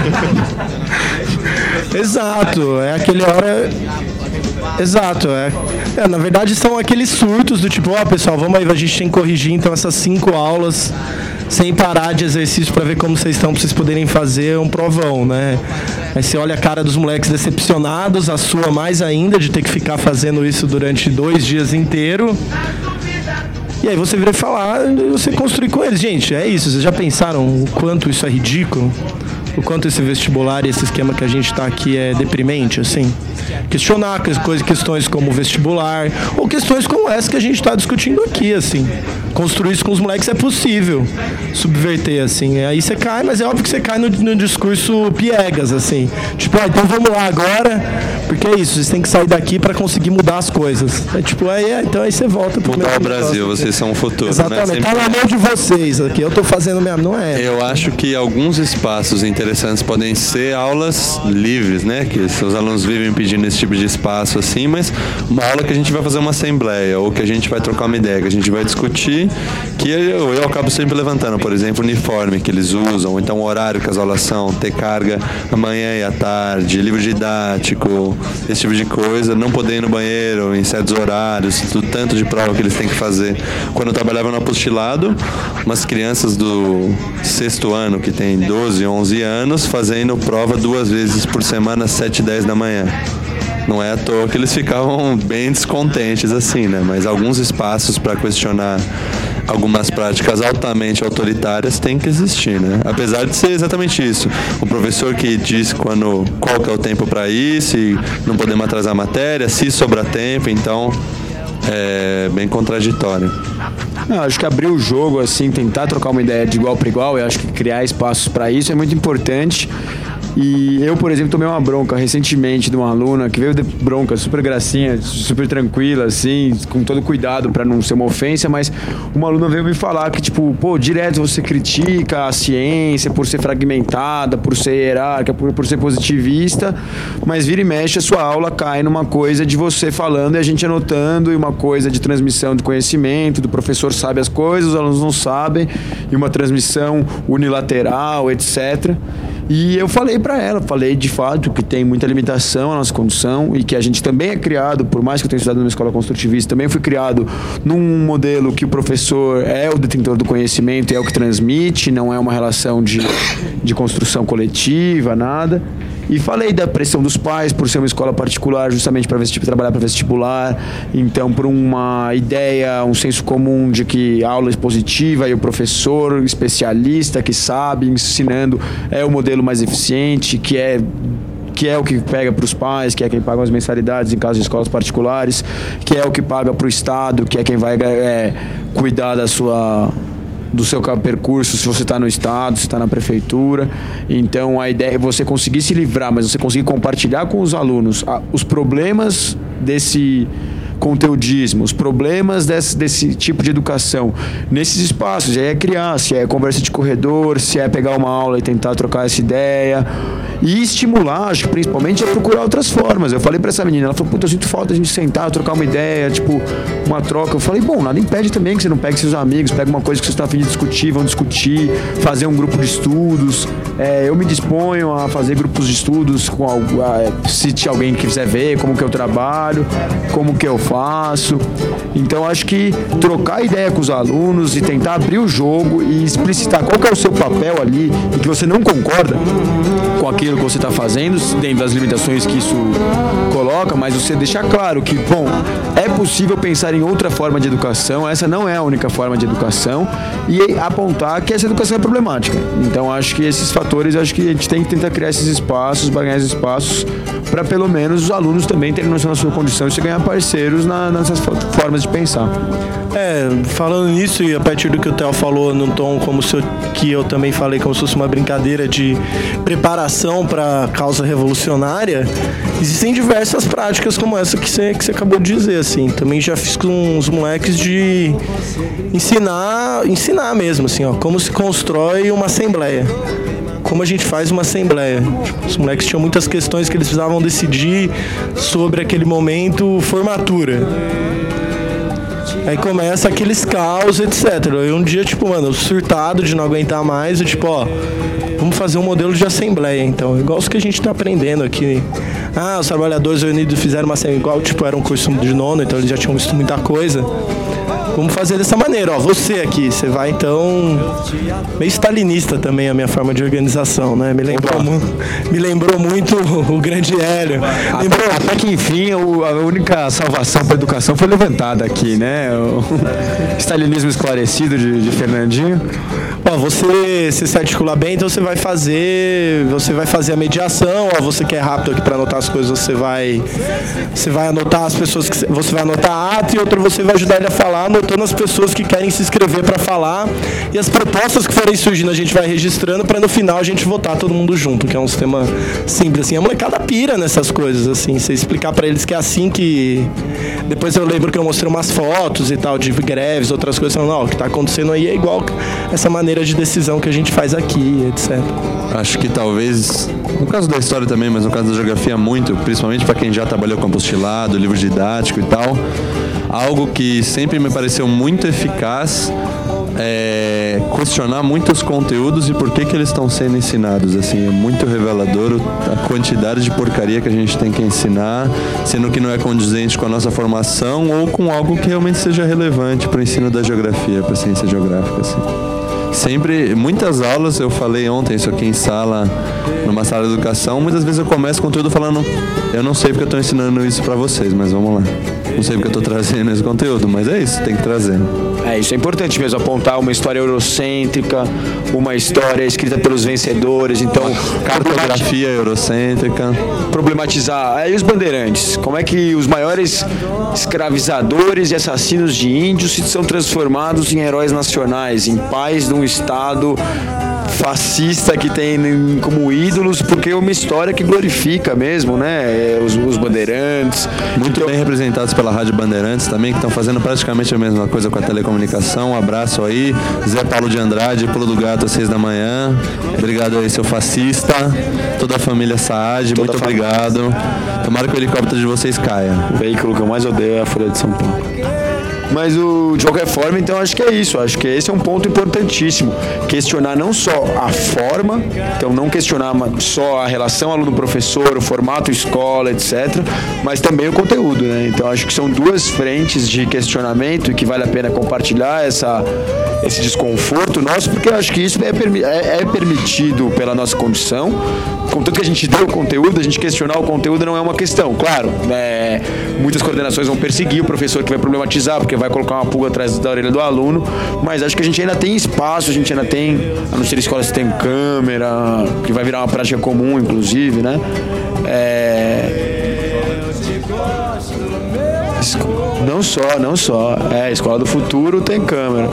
Exato, é aquele hora... Exato, é. é. Na verdade são aqueles surtos do tipo, ó, oh, pessoal, vamos aí, a gente tem que corrigir então essas cinco aulas sem parar de exercício para ver como vocês estão, para vocês poderem fazer um provão, né? Aí você olha a cara dos moleques decepcionados, a sua mais ainda, de ter que ficar fazendo isso durante dois dias inteiros. E aí você vira falar, você construir com eles. Gente, é isso, vocês já pensaram o quanto isso é ridículo? O quanto esse vestibular e esse esquema que a gente está aqui é deprimente, assim? Questionar coisas, questões como vestibular, ou questões como essa que a gente está discutindo aqui, assim. Construir isso com os moleques é possível, subverter, assim. Aí você cai, mas é óbvio que você cai no, no discurso piegas, assim. Tipo, ah, então vamos lá agora, porque é isso, vocês têm que sair daqui para conseguir mudar as coisas. É tipo, aí, é, então aí você volta pro mudar o Brasil, negócio, vocês são o futuro, exatamente, né? Exatamente, tá na mão de vocês aqui, eu tô fazendo mesmo, não é? Eu acho que alguns espaços intelectuais interessantes podem ser aulas livres, né? Que os alunos vivem pedindo esse tipo de espaço assim, mas uma aula que a gente vai fazer uma assembleia ou que a gente vai trocar uma ideia, que a gente vai discutir, que eu, eu acabo sempre levantando, por exemplo, o uniforme que eles usam, ou então o horário que as aulas são, ter carga amanhã e à tarde, livro didático, esse tipo de coisa, não poder ir no banheiro em certos horários, do tanto de prova que eles têm que fazer. Quando eu trabalhava no apostilado, umas crianças do sexto ano, que tem doze, onze anos, fazendo prova duas vezes por semana, às sete e dez da manhã. Não é à toa que eles ficavam bem descontentes assim, né? Mas alguns espaços para questionar algumas práticas altamente autoritárias tem que existir, né? Apesar de ser exatamente isso. O professor que diz quando, qual que é o tempo para ir, se não podemos atrasar a matéria, se sobrar tempo, então é bem contraditório. Não, acho que abrir o jogo, assim, tentar trocar uma ideia de igual para igual, eu acho que criar espaços para isso é muito importante. E eu, por exemplo, tomei uma bronca recentemente de uma aluna que veio de bronca, super gracinha, super tranquila, assim, com todo cuidado para não ser uma ofensa, mas uma aluna veio me falar que, tipo, pô, direto você critica a ciência por ser fragmentada, por ser hierárquica, por, por ser positivista, mas vira e mexe a sua aula cai numa coisa de você falando e a gente anotando, e uma coisa de transmissão de conhecimento, do professor sabe as coisas, os alunos não sabem, e uma transmissão unilateral, etcétera. E eu falei para ela, falei de fato que tem muita limitação a nossa condução e que a gente também é criado, por mais que eu tenha estudado numa escola construtivista, também fui criado num modelo que o professor é o detentor do conhecimento e é o que transmite, não é uma relação de, de construção coletiva, nada. E falei da pressão dos pais por ser uma escola particular, justamente para trabalhar para vestibular, então por uma ideia, um senso comum de que a aula expositiva e o professor especialista que sabe, ensinando, é o modelo mais eficiente, que é que é o que pega para os pais, que é quem paga as mensalidades em caso de escolas particulares, que é o que paga para o Estado, que é quem vai é, cuidar da sua... do seu percurso, se você está no estado, se está na prefeitura. Então a ideia é você conseguir se livrar, mas você conseguir compartilhar com os alunos os problemas desse conteudismo, os problemas desse, desse tipo de educação nesses espaços. Aí é criar, se é conversa de corredor, se é pegar uma aula e tentar trocar essa ideia e estimular, acho que principalmente é procurar outras formas. Eu falei pra essa menina, ela falou, puta, eu sinto falta de a gente sentar, trocar uma ideia, tipo, uma troca. Eu falei, bom, nada impede também que você não pegue seus amigos, pega uma coisa que vocês estão a fim de discutir, vão discutir, fazer um grupo de estudos. É, eu me disponho a fazer grupos de estudos com a, se tiver alguém que quiser ver como que eu trabalho, como que eu faço. Então acho que trocar ideia com os alunos e tentar abrir o jogo e explicitar qual que é o seu papel ali e que você não concorda com aquilo que você está fazendo, dentro das limitações que isso coloca, mas você deixar claro que, bom, é possível pensar em outra forma de educação, essa não é a única forma de educação, e apontar que essa educação é problemática. Então acho que esses fatores, acho que a gente tem que tentar criar esses espaços, ganhar esses espaços, para pelo menos os alunos também terem noção da sua condição de se ganhar parceiros na, nessas formas de pensar. É, falando nisso, e a partir do que o Theo falou num tom como se eu, que eu também falei como se fosse uma brincadeira de preparação para causa revolucionária, existem diversas práticas como essa que você, que você acabou de dizer, assim. Também já fiz com uns moleques de ensinar, ensinar mesmo, assim, ó, como se constrói uma assembleia. Como a gente faz uma assembleia. Os moleques tinham muitas questões que eles precisavam decidir sobre aquele momento formatura. Aí começa aqueles caos, etcétera. E um dia, tipo, mano, surtado de não aguentar mais, eu tipo, ó, vamos fazer um modelo de assembleia, então. Igual os que a gente tá aprendendo aqui. Ah, os trabalhadores unidos fizeram uma assembleia igual, tipo, era um curso de nono, então eles já tinham visto muita coisa. Vamos fazer dessa maneira, ó, você aqui, você vai então, meio stalinista também a minha forma de organização, né, me lembrou, mu- me lembrou muito o, o grande Hélio. Lembrou... Até, até que enfim o, a única salvação para a educação foi levantada aqui, né, o stalinismo esclarecido de, de Fernandinho. Ó, você, você se articula bem, então você vai fazer, você vai fazer a mediação, ó, você que é rápido aqui para anotar as coisas, você vai, você vai anotar as pessoas, que você vai anotar a ata e outro você vai ajudar ele a falar, anotando as pessoas que querem se inscrever para falar e as propostas que forem surgindo a gente vai registrando para no final a gente votar todo mundo junto, que é um sistema simples, assim, a molecada pira nessas coisas, assim, você explicar para eles que é assim que, depois eu lembro que eu mostrei umas fotos e tal de greves, outras coisas, falando, não, o que tá acontecendo aí é igual essa maneira maneira de decisão que a gente faz aqui, etcétera. Acho que talvez, no caso da história também, mas no caso da geografia muito, principalmente para quem já trabalhou com apostilado, livro didático e tal, algo que sempre me pareceu muito eficaz é questionar muitos conteúdos e por que que eles estão sendo ensinados. Assim, é muito revelador a quantidade de porcaria que a gente tem que ensinar, sendo que não é condizente com a nossa formação ou com algo que realmente seja relevante para o ensino da geografia, para a ciência geográfica, assim. Sempre, muitas aulas, eu falei ontem isso aqui em sala, numa sala de educação, muitas vezes eu começo com conteúdo falando, eu não sei porque eu estou ensinando isso para vocês, mas vamos lá. Não sei porque eu estou trazendo esse conteúdo, mas é isso, tem que trazer. É, isso é importante mesmo, apontar uma história eurocêntrica, uma história escrita pelos vencedores, então... Cartografia eurocêntrica. Problematizar. Aí os bandeirantes, como é que os maiores escravizadores e assassinos de índios se são transformados em heróis nacionais, em pais de um Estado fascista que tem como ídolos, porque é uma história que glorifica mesmo, né? Os, os bandeirantes. Muito então... bem representados pela Rádio Bandeirantes também, que estão fazendo praticamente a mesma coisa com a telecomunicação. Um abraço aí, Zé Paulo de Andrade, Pulo do Gato às seis da manhã. Obrigado aí, seu fascista. Toda a família Saad, muito obrigado. Tomara que o helicóptero de vocês caia. O veículo que eu mais odeio é a Folha de São Paulo. Mas o, de qualquer forma, então acho que é isso, acho que esse é um ponto importantíssimo, questionar não só a forma, então não questionar só a relação aluno-professor, o formato escola, etcétera, mas também o conteúdo, né? Então acho que são duas frentes de questionamento e que vale a pena compartilhar essa, esse desconforto nosso, porque eu acho que isso é, é, é permitido pela nossa condição, contanto que a gente dê o conteúdo, a gente questionar o conteúdo não é uma questão, claro, né? Muitas coordenações vão perseguir o professor que vai problematizar, porque vai colocar uma pulga atrás da orelha do aluno, mas acho que a gente ainda tem espaço, a gente ainda tem, a não ser escolas que tem câmera, que vai virar uma prática comum, inclusive, né? É... Não só, não só. É, Escola do Futuro tem câmera.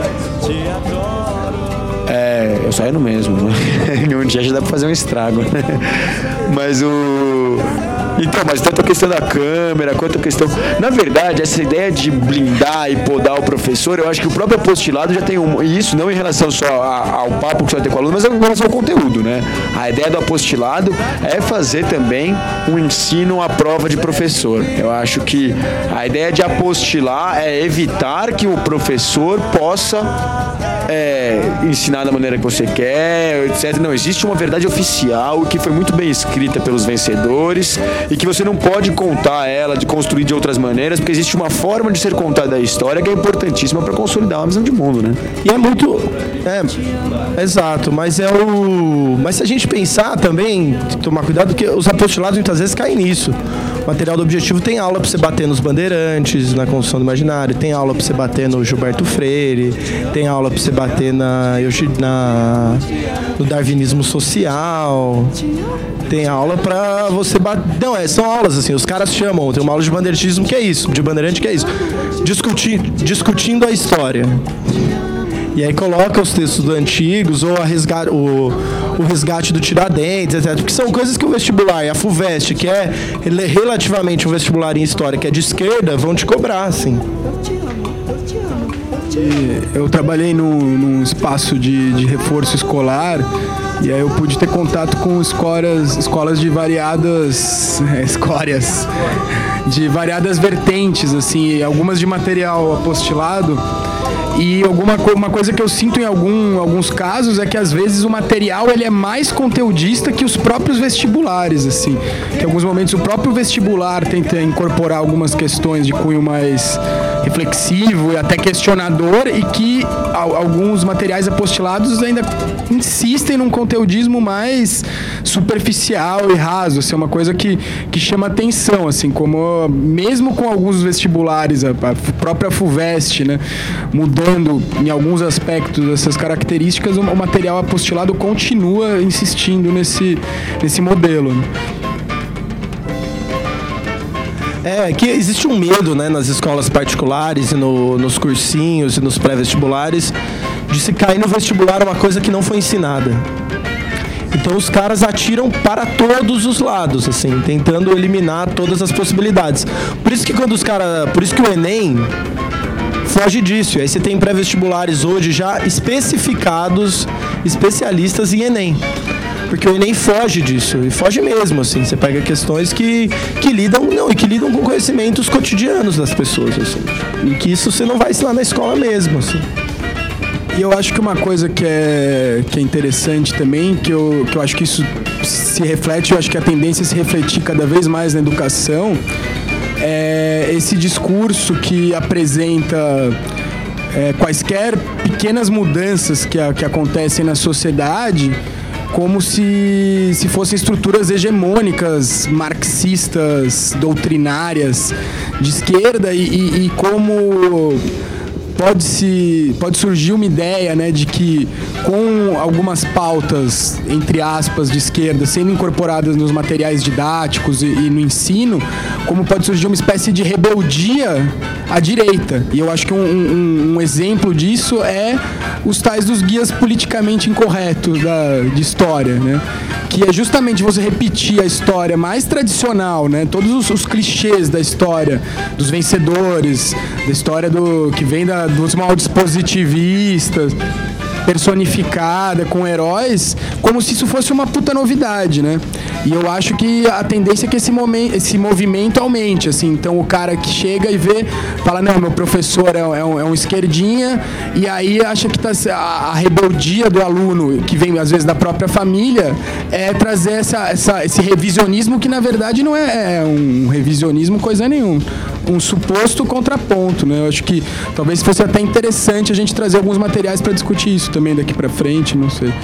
É, eu saio no mesmo. Em um dia já dá pra fazer um estrago. Mas o... Então, mas tanto a questão da câmera, quanto a questão... Na verdade, essa ideia de blindar e podar o professor, eu acho que o próprio apostilado já tem um... E isso não em relação só ao papo que você vai ter com o aluno, mas em relação ao conteúdo, né? A ideia do apostilado é fazer também um ensino à prova de professor. Eu acho que a ideia de apostilar é evitar que o professor possa... É, ensinar da maneira que você quer, etcétera. Não, existe uma verdade oficial que foi muito bem escrita pelos vencedores e que você não pode contar ela, de construir de outras maneiras, porque existe uma forma de ser contada a história que é importantíssima para consolidar uma visão de mundo, né? E é muito... É, exato, mas é o... Mas se a gente pensar também, tomar cuidado, porque os apostilados muitas vezes caem nisso. O material do objetivo tem aula para você bater nos bandeirantes, na construção do imaginário, tem aula para você bater no Gilberto Freire, tem aula para você bater na, na, no darwinismo social, tem aula pra você bater... Não, é, são aulas, assim, os caras chamam, tem uma aula de bandeirantismo que é isso, de bandeirante que é isso, Discutir, discutindo a história. E aí coloca os textos antigos ou a resgate, o, o resgate do Tiradentes, etcétera. Porque são coisas que o vestibular e a FUVEST, que é relativamente um vestibular em história, que é de esquerda, vão te cobrar, assim. Eu trabalhei num, num espaço de, de reforço escolar e aí eu pude ter contato com escolas, escolas de variadas é, escórias, de variadas vertentes, assim, algumas de material apostilado. E alguma uma coisa que eu sinto em algum, alguns casos é que às vezes o material ele é mais conteudista que os próprios vestibulares, assim. Que em alguns momentos o próprio vestibular tenta incorporar algumas questões de cunho mais reflexivo e até questionador, e que alguns materiais apostilados ainda insistem num conteudismo mais superficial e raso, assim, uma coisa que, que chama atenção, assim, como mesmo com alguns vestibulares, a, a própria FUVEST, né, mudando em alguns aspectos essas características, o, o material apostilado continua insistindo nesse, nesse modelo, né? É, que existe um medo, né, nas escolas particulares e no, nos cursinhos e nos pré-vestibulares de se cair no vestibular uma coisa que não foi ensinada. Então os caras atiram para todos os lados, assim, tentando eliminar todas as possibilidades. Por isso que quando os caras, por isso que o Enem foge disso. E aí você tem pré-vestibulares hoje já especificados, especialistas em Enem. Porque o Enem foge disso, e foge mesmo, assim. Você pega questões que, que lidam, não, e que lidam com conhecimentos cotidianos das pessoas, assim. E que isso você não vai ensinar na escola mesmo, assim. E eu acho que uma coisa que é, que é interessante também, que eu, que eu acho que isso se reflete, eu acho que a tendência é se refletir cada vez mais na educação, é esse discurso que apresenta é, quaisquer pequenas mudanças que, a, que acontecem na sociedade como se, se fossem estruturas hegemônicas, marxistas, doutrinárias, de esquerda, e, e, e como pode, se, pode surgir uma ideia, né, de que com algumas pautas, entre aspas, de esquerda, sendo incorporadas nos materiais didáticos e, e no ensino, como pode surgir uma espécie de rebeldia à direita. E eu acho que um, um, um exemplo disso é os tais dos guias politicamente incorretos da, de história, né? Que é justamente você repetir a história mais tradicional, né? Todos os, os clichês da história dos vencedores, da história do que vem da, dos maldispositivistas, personificada, com heróis, como se isso fosse uma puta novidade, né? E eu acho que a tendência é que esse, momento, esse movimento aumente, assim. Então, o cara que chega e vê, fala, não, meu professor é, é, um, é um esquerdinha, e aí acha que tá, a, a rebeldia do aluno, que vem, às vezes, da própria família, é trazer essa, essa, esse revisionismo que, na verdade, não é, é um revisionismo coisa nenhuma. Um suposto contraponto, né? Eu acho que talvez fosse até interessante a gente trazer alguns materiais para discutir isso também daqui para frente, não sei.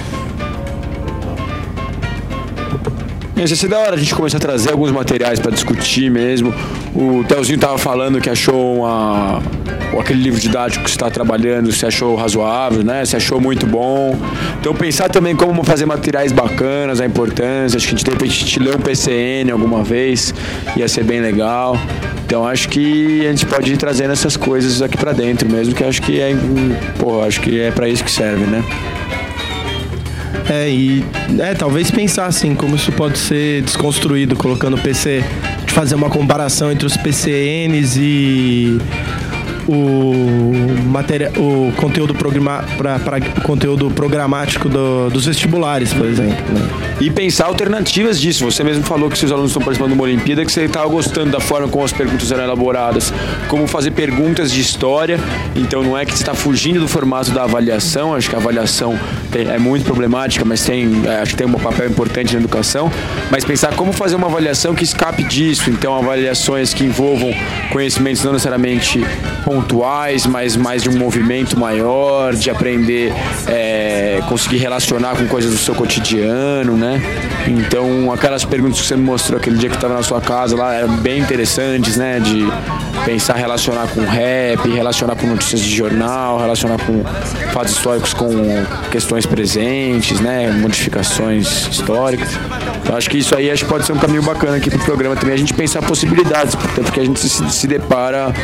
Ia ser da hora a gente começar a trazer alguns materiais para discutir mesmo. O Telzinho tava falando que achou uma, aquele livro didático que você está trabalhando, você achou razoável, né? Você achou muito bom. Então pensar também como fazer materiais bacanas, a importância. Acho que a gente de repente a gente lê um P C N alguma vez, ia ser bem legal. Então acho que a gente pode ir trazendo essas coisas aqui para dentro mesmo, que acho que é, pô, acho que é para isso que serve, né? É, e é, talvez pensar assim, como isso pode ser desconstruído, colocando o P C, de fazer uma comparação entre os P C Ns e o, materia, o, conteúdo, programa, pra, pra, o conteúdo programático do, dos vestibulares, por exemplo. Né? E pensar alternativas disso. Você mesmo falou que seus alunos estão participando de uma Olimpíada, que você estava gostando da forma como as perguntas eram elaboradas, como fazer perguntas de história. Então não é que você está fugindo do formato da avaliação. Acho que a avaliação tem, é muito problemática, mas tem, acho que tem um papel importante na educação. Mas pensar como fazer uma avaliação que escape disso. Então avaliações que envolvam conhecimentos não necessariamente pontuais, mas mais de um movimento maior, de aprender, é, conseguir relacionar com coisas do seu cotidiano, né? Então, aquelas perguntas que você me mostrou aquele dia que estava na sua casa lá eram bem interessantes, né? De pensar, relacionar com rap, relacionar com notícias de jornal, relacionar com fatos históricos com questões presentes, né? Modificações históricas. Então, acho que isso aí acho que pode ser um caminho bacana aqui pro programa também, a gente pensar possibilidades, porque a gente se, se depara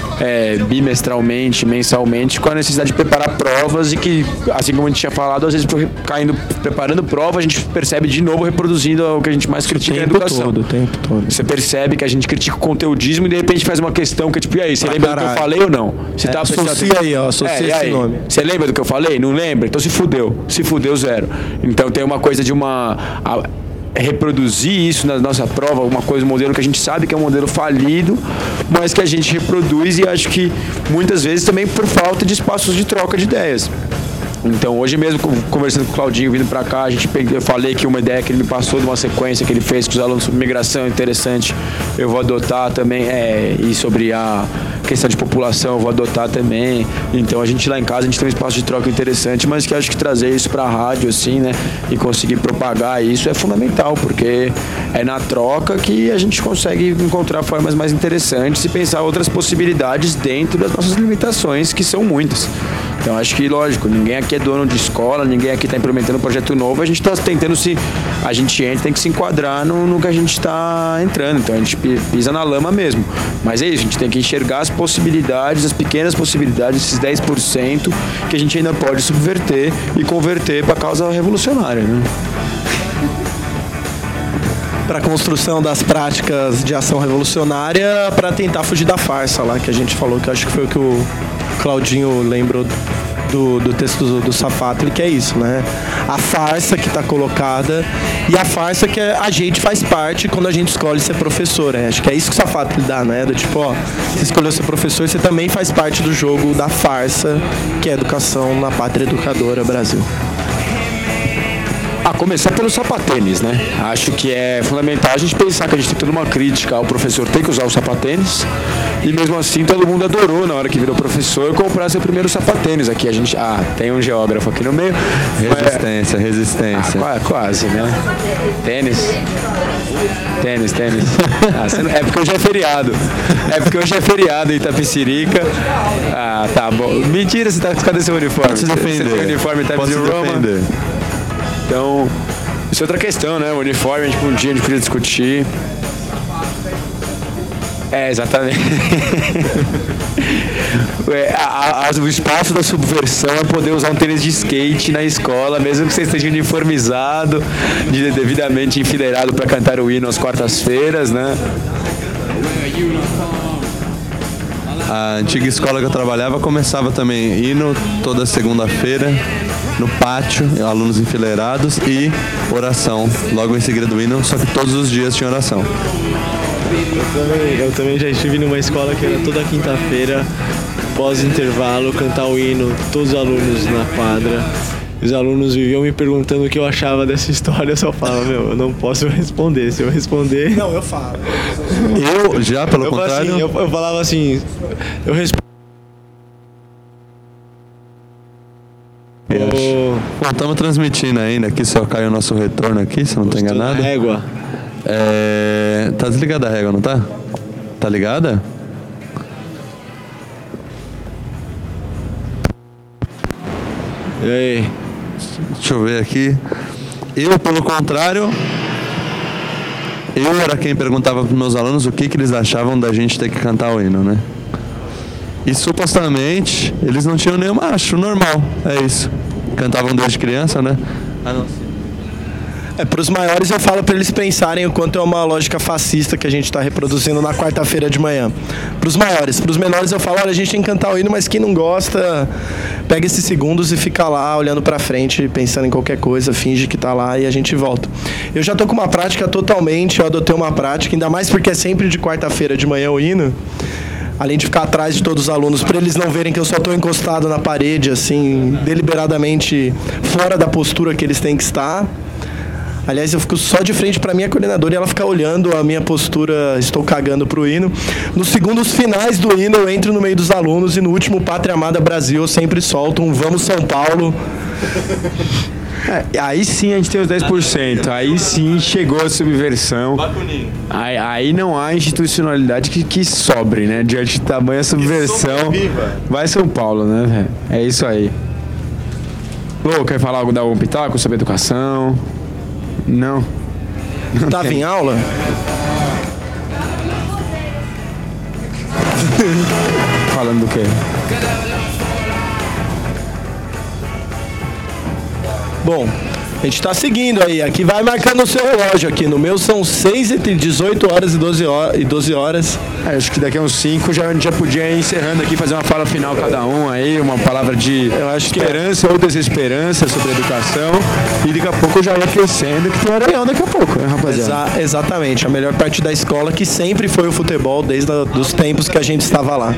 é, bimestralmente, mensalmente, com a necessidade de preparar provas e que, assim como a gente tinha falado, às vezes caindo, preparando prova, a gente percebe de novo reproduzindo o que a gente mais critica na educação. Todo, o tempo todo. Você percebe que a gente critica o conteudismo e de repente faz uma questão que é tipo, e aí, você ah, lembra caralho. do que eu falei ou não? Você é, tá associa aí, ó, associa é, esse aí, nome. Você lembra do que eu falei? Não lembra? Então se fudeu. Se fudeu, zero. Então tem uma coisa de uma... A, reproduzir isso na nossa prova, uma coisa, um modelo que a gente sabe que é um modelo falido, mas que a gente reproduz e acho que muitas vezes também por falta de espaços de troca de ideias. Então hoje mesmo, conversando com o Claudinho, vindo pra cá, a gente peguei, eu falei que uma ideia que ele me passou de uma sequência que ele fez com os alunos sobre migração interessante, eu vou adotar também, é, e sobre a questão de população eu vou adotar também. Então a gente lá em casa, a gente tem um espaço de troca interessante, mas que acho que trazer isso pra rádio, assim, né, e conseguir propagar isso é fundamental, porque é na troca que a gente consegue encontrar formas mais interessantes e pensar outras possibilidades dentro das nossas limitações, que são muitas. Então acho que, lógico, ninguém aqui é dono de escola, ninguém aqui está implementando um projeto novo, a gente está tentando se... A gente entra, tem que se enquadrar no, no que a gente está entrando, então a gente pisa na lama mesmo. Mas é isso, a gente tem que enxergar as possibilidades, as pequenas possibilidades, esses dez por cento que a gente ainda pode subverter e converter para a causa revolucionária, né? Para a construção das práticas de ação revolucionária, para tentar fugir da farsa lá, que a gente falou, que acho que foi o que o Claudinho lembrou do, do texto do, do Safatli, que é isso, né? A farsa que está colocada e a farsa que a gente faz parte quando a gente escolhe ser professor. Né? Acho que é isso que o Safatli dá, né? Do tipo, ó, você escolheu ser professor, você também faz parte do jogo da farsa, que é a educação na pátria educadora Brasil. A começar pelo sapatênis, né? Acho que é fundamental a gente pensar que a gente tem toda uma crítica ao professor ter que usar o sapatênis. E mesmo assim todo mundo adorou na hora que virou professor comprar seu primeiro sapatênis. Aqui a gente. Ah, tem um geógrafo aqui no meio. Resistência, é... resistência. Ah, quase, né? Tênis. Tênis, tênis. Ah, não... É porque hoje é feriado. É porque hoje é feriado em Itapecerica. Ah, tá bom. Mentira, você tá. Cadê seu uniforme? Pode se defender. Você tem uniforme Times New Roman. Então, isso é outra questão, né? O uniforme, a gente, um dia a gente podia discutir. É, exatamente. é, a, a, o espaço da subversão é poder usar um tênis de skate na escola, mesmo que você esteja uniformizado, de, devidamente enfileirado para cantar o hino às quartas-feiras, né? A antiga escola que eu trabalhava começava também hino toda segunda-feira no pátio, alunos enfileirados e oração logo em seguida do hino, só que todos os dias tinha oração. Eu também, eu também já estive numa escola que era toda quinta-feira, pós-intervalo, cantar o hino, todos os alunos na quadra. Os alunos viviam me perguntando o que eu achava dessa história, eu só falava, meu, eu não posso responder. Se eu responder... Não, eu falo. Eu, já, pelo eu, contrário... Assim, eu, eu falava assim, eu respondo... Bom, estamos transmitindo ainda aqui, só caiu o nosso retorno aqui, se não estou enganado. Régua. É... Tá desligada a régua, não tá? Tá ligada? E aí? Deixa eu ver aqui. Eu, pelo contrário, eu era quem perguntava para os meus alunos o que, que eles achavam da gente ter que cantar o hino, né? E supostamente eles não tinham nenhuma, acho normal, é isso. Cantavam desde criança, né? Ah, não. É, para os maiores eu falo para eles pensarem o quanto é uma lógica fascista que a gente está reproduzindo na quarta-feira de manhã. Para os maiores, para os menores eu falo, olha, a gente tem que cantar o hino, mas quem não gosta, pega esses segundos e fica lá olhando para frente, pensando em qualquer coisa, finge que tá lá e a gente volta. Eu já tô com uma prática totalmente, eu adotei uma prática, ainda mais porque é sempre de quarta-feira de manhã o hino. Além de ficar atrás de todos os alunos, para eles não verem que eu só estou encostado na parede, assim, deliberadamente fora da postura que eles têm que estar. Aliás, eu fico só de frente para a minha coordenadora e ela fica olhando a minha postura, estou cagando pro hino. Nos segundos finais do hino, eu entro no meio dos alunos e no último Pátria Amada Brasil eu sempre solto um Vamos São Paulo. É, aí sim a gente tem os dez por cento, aí sim chegou a subversão. Aí, aí não há institucionalidade que, que sobre, né? Diante de tamanha subversão. Vai São Paulo, né? É isso aí. Lô, quer falar algo da um pitaco sobre educação? Não. Não Tava em aula? Falando do quê? Bom, a gente tá seguindo aí. Aqui vai marcando o seu relógio aqui. No meu são seis e dezoito horas e doze horas. É, acho que daqui a uns cinco já, a gente já podia ir encerrando aqui, fazer uma fala final cada um aí, uma palavra de eu acho esperança que é. ou desesperança sobre a educação. E daqui a pouco já ia crescendo, que tem Areião daqui a pouco, né, rapaziada? Exa- exatamente. A melhor parte da escola que sempre foi o futebol, desde os tempos que a gente estava lá.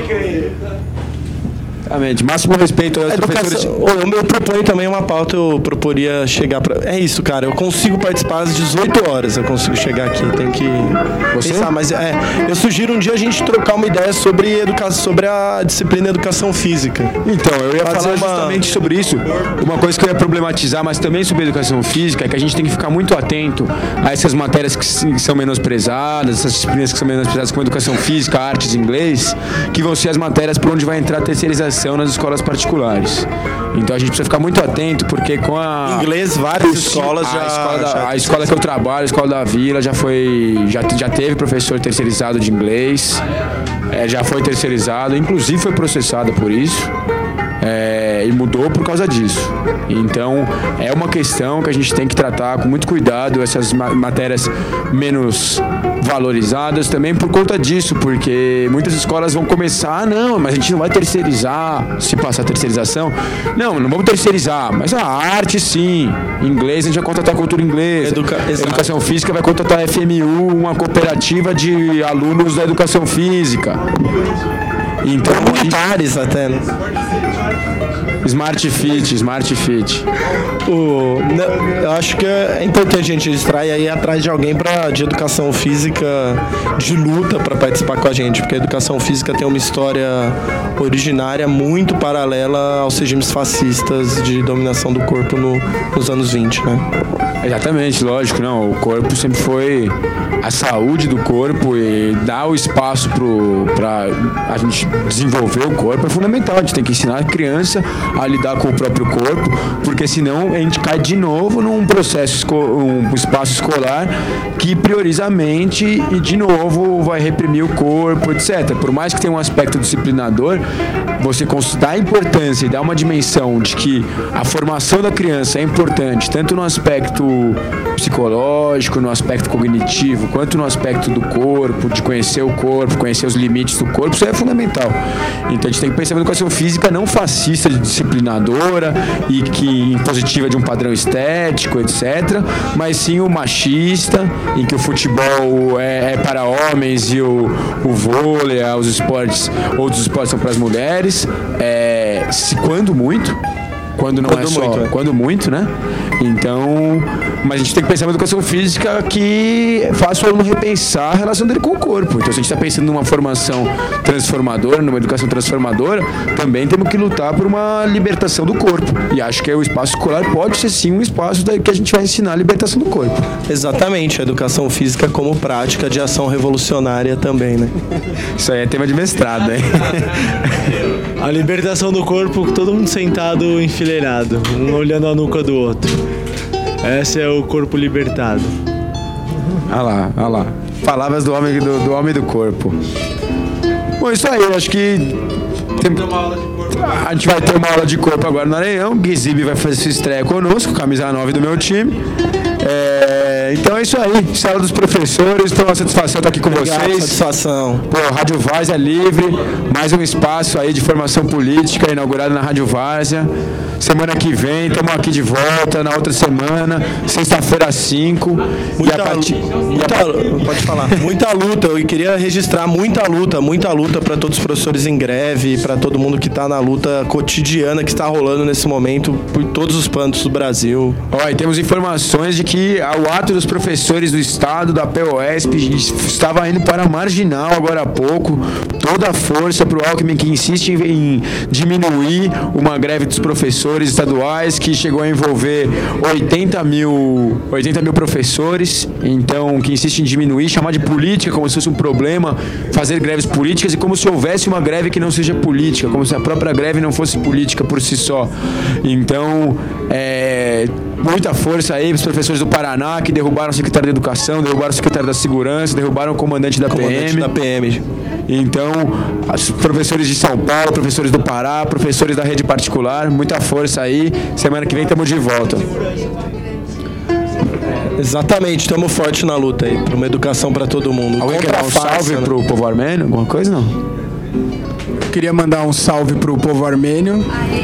Exatamente. Máximo respeito aos professores. Eu me proponho também uma pauta, eu proporia chegar pra... É isso, cara, eu consigo participar às dezoito horas, eu consigo chegar aqui, tem que Você? pensar, mas é, eu sugiro um dia a gente trocar uma ideia sobre, educa... sobre a disciplina Educação Física. Então, eu ia Fazer falar uma... justamente sobre isso, uma coisa que eu ia problematizar, mas também sobre Educação Física, é que a gente tem que ficar muito atento a essas matérias que são menosprezadas, essas disciplinas que são menosprezadas como Educação Física, Artes e Inglês, que vão ser as matérias por onde vai entrar a terceirização nas escolas particulares. Então a gente precisa ficar muito atento, porque com a... Inglês, várias escolas a já... Escola da, já... A escola que eu trabalho, a escola da Vila, já foi... Já, já teve professor terceirizado de inglês, é, já foi terceirizado, inclusive foi processado por isso. É, e mudou por causa disso. Então, é uma questão que a gente tem que tratar com muito cuidado, essas ma- matérias menos valorizadas também por conta disso, porque muitas escolas vão começar, ah, não, mas a gente não vai terceirizar, se passar a terceirização. Não, não vamos terceirizar, mas a arte sim. Inglês a gente vai contratar cultura inglesa. Educa- Educação física vai contratar a F M U, uma cooperativa de alunos da educação física. Então, Comunitários até, né? Smart Fit, Smart Fit. O, né, eu acho que é importante a gente registrar e aí ir atrás de alguém pra, de educação física de luta para participar com a gente, porque a educação física tem uma história originária muito paralela aos regimes fascistas de dominação do corpo no, nos anos vinte, né? Exatamente, lógico, não. O corpo sempre foi a saúde do corpo e dar o espaço para a gente desenvolver o corpo é fundamental. A gente tem que ensinar a criança a lidar com o próprio corpo, porque senão a gente cai de novo num processo, esco- um espaço escolar que prioriza a mente e de novo vai reprimir o corpo, etcétera. Por mais que tenha um aspecto disciplinador, você dá a importância e dá uma dimensão de que a formação da criança é importante, tanto no aspecto psicológico, no aspecto cognitivo, quanto no aspecto do corpo, de conhecer o corpo, conhecer os limites do corpo, isso é fundamental. Então a gente tem que pensar em uma educação física não fascista, disciplinadora e que impositiva de um padrão estético, etcétera, mas sim o machista, em que o futebol é, é para homens e o, o vôlei, os esportes, outros esportes são para as mulheres, é, se quando muito, quando não Quando é só, muito, é. quando muito, né? Então, mas a gente tem que pensar em uma educação física que faça o aluno repensar a relação dele com o corpo. Então, se a gente está pensando numa formação transformadora, numa educação transformadora, também temos que lutar por uma libertação do corpo. E acho que o espaço escolar pode ser sim um espaço que a gente vai ensinar a libertação do corpo. Exatamente, a educação física como prática de ação revolucionária também, né? Isso aí é tema de mestrado, hein? A libertação do corpo, todo mundo sentado enfileirado, um olhando a nuca do outro. Esse é o corpo libertado. Olha lá, olha lá. Palavras do homem do, do homem do corpo. Bom, isso aí, acho que tem... a gente vai ter uma aula de corpo agora no Areião. Guizibe vai fazer sua estreia conosco, camisa nove do meu time. É, então é isso aí, sala dos professores, então uma satisfação estar aqui com Obrigado, vocês. satisfação. Pô, Rádio Várzea livre, mais um espaço aí de formação política inaugurado na Rádio Várzea. Semana que vem estamos aqui de volta, na outra semana, sexta-feira às cinco. Muita, e a partir... muita, pode falar. Muita luta, eu queria registrar muita luta, muita luta para todos os professores em greve, para todo mundo que está na luta cotidiana que está rolando nesse momento por todos os cantos do Brasil. Ó, e temos informações de que o ato dos professores do estado, da P O S P, estava indo para a marginal agora há pouco. Toda a força para o Alckmin, que insiste em, em diminuir uma greve dos professores estaduais, que chegou a envolver oitenta mil, oitenta mil professores, então que insiste em diminuir, chamar de política como se fosse um problema, fazer greves políticas e como se houvesse uma greve que não seja política, como se a própria greve não fosse política por si só. Então, é... muita força aí para os professores do Paraná, que derrubaram o secretário de Educação, derrubaram o secretário da Segurança, derrubaram o comandante da Comandante P M. da P M. Então, os professores de São Paulo, professores do Pará, professores da rede particular, muita força aí. Semana que vem estamos de volta. Exatamente, estamos fortes na luta aí, para uma educação para todo mundo. Alguém quer Contra dar um a farsa, salve né? pro povo armênio? Alguma coisa, não? Queria mandar um salve pro povo armênio.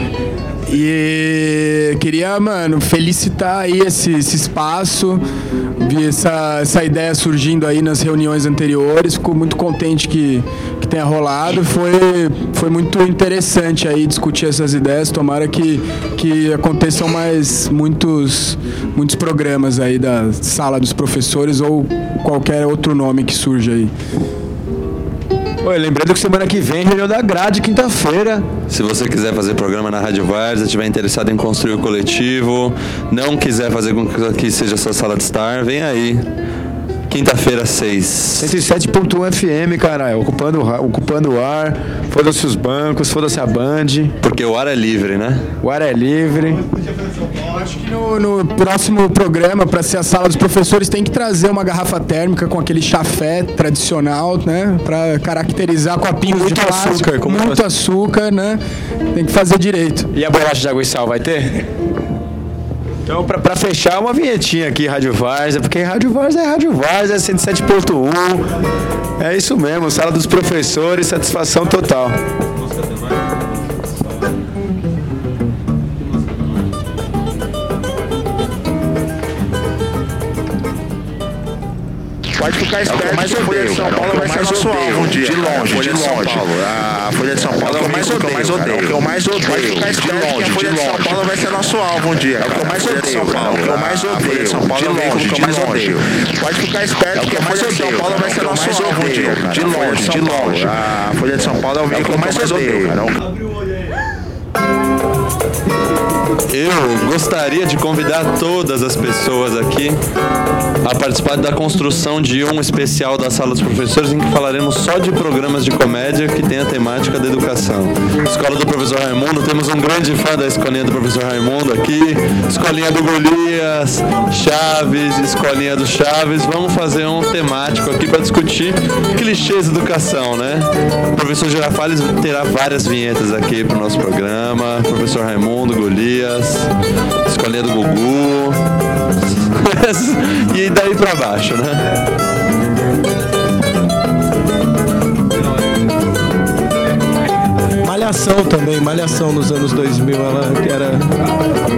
E queria, mano, felicitar aí esse, esse espaço. Vi essa, essa ideia surgindo aí nas reuniões anteriores. Fico muito contente que, que tenha rolado. Foi, foi muito interessante aí discutir essas ideias. Tomara que, que aconteçam mais muitos, muitos programas aí da Sala dos Professores ou qualquer outro nome que surja aí. Oi, lembrando que semana que vem, reunião da grade, quinta-feira. Se você quiser fazer programa na Rádio Várzea, estiver interessado em construir o coletivo, não quiser fazer com que aqui seja a sua sala de estar, vem aí. Quinta-feira, seis. cento e sete ponto um F M, caralho, ocupando, ocupando o ar. Foda-se os bancos, foda-se a Band. Porque o ar é livre, né? O ar é livre. acho que no, no próximo programa, para ser a sala dos professores, tem que trazer uma garrafa térmica com aquele chafé tradicional, né? Para caracterizar com a pinga de plástico, açúcar, com muito açúcar, né? Tem que fazer direito. E a bolacha de água e sal vai ter? Então, pra, pra fechar, uma vinhetinha aqui, Rádio Várzea, porque Rádio Várzea é Rádio Várzea, é cento e sete ponto um. É isso mesmo, sala dos professores, satisfação total. Pode ficar esperto, mas a Folha de São Paulo vai ser nosso alvo um dia. De longe, de longe. A Folha de São Paulo é o mais odeio, mais odeio. O que eu mais odeio. Pode ficar esperto que a Folha de São Paulo vai ser nosso alvo um dia. É o que eu mais odeio, Paulo. O que eu mais odeio. São Paulo é o veículo que eu mais odeio. Pode ficar esperto que a Folha de São Paulo vai ser nosso alvo um dia. De longe, de longe. A Folha de São Paulo é o veículo que eu mais odeio, cara. Eu gostaria de convidar todas as pessoas aqui a participar da construção de um especial da Sala dos Professores, em que falaremos só de programas de comédia que tem a temática da educação. Escola do Professor Raimundo, temos um grande fã da Escolinha do Professor Raimundo aqui, Escolinha do Golias, Chaves, Escolinha do Chaves. Vamos fazer um temático aqui para discutir clichês de educação, né? O professor Girafales terá várias vinhetas aqui para o nosso programa, Professor Raimundo, Golias, Escolinha do Gugu e daí pra baixo, né? Malhação também, Malhação nos anos dois mil, ela que era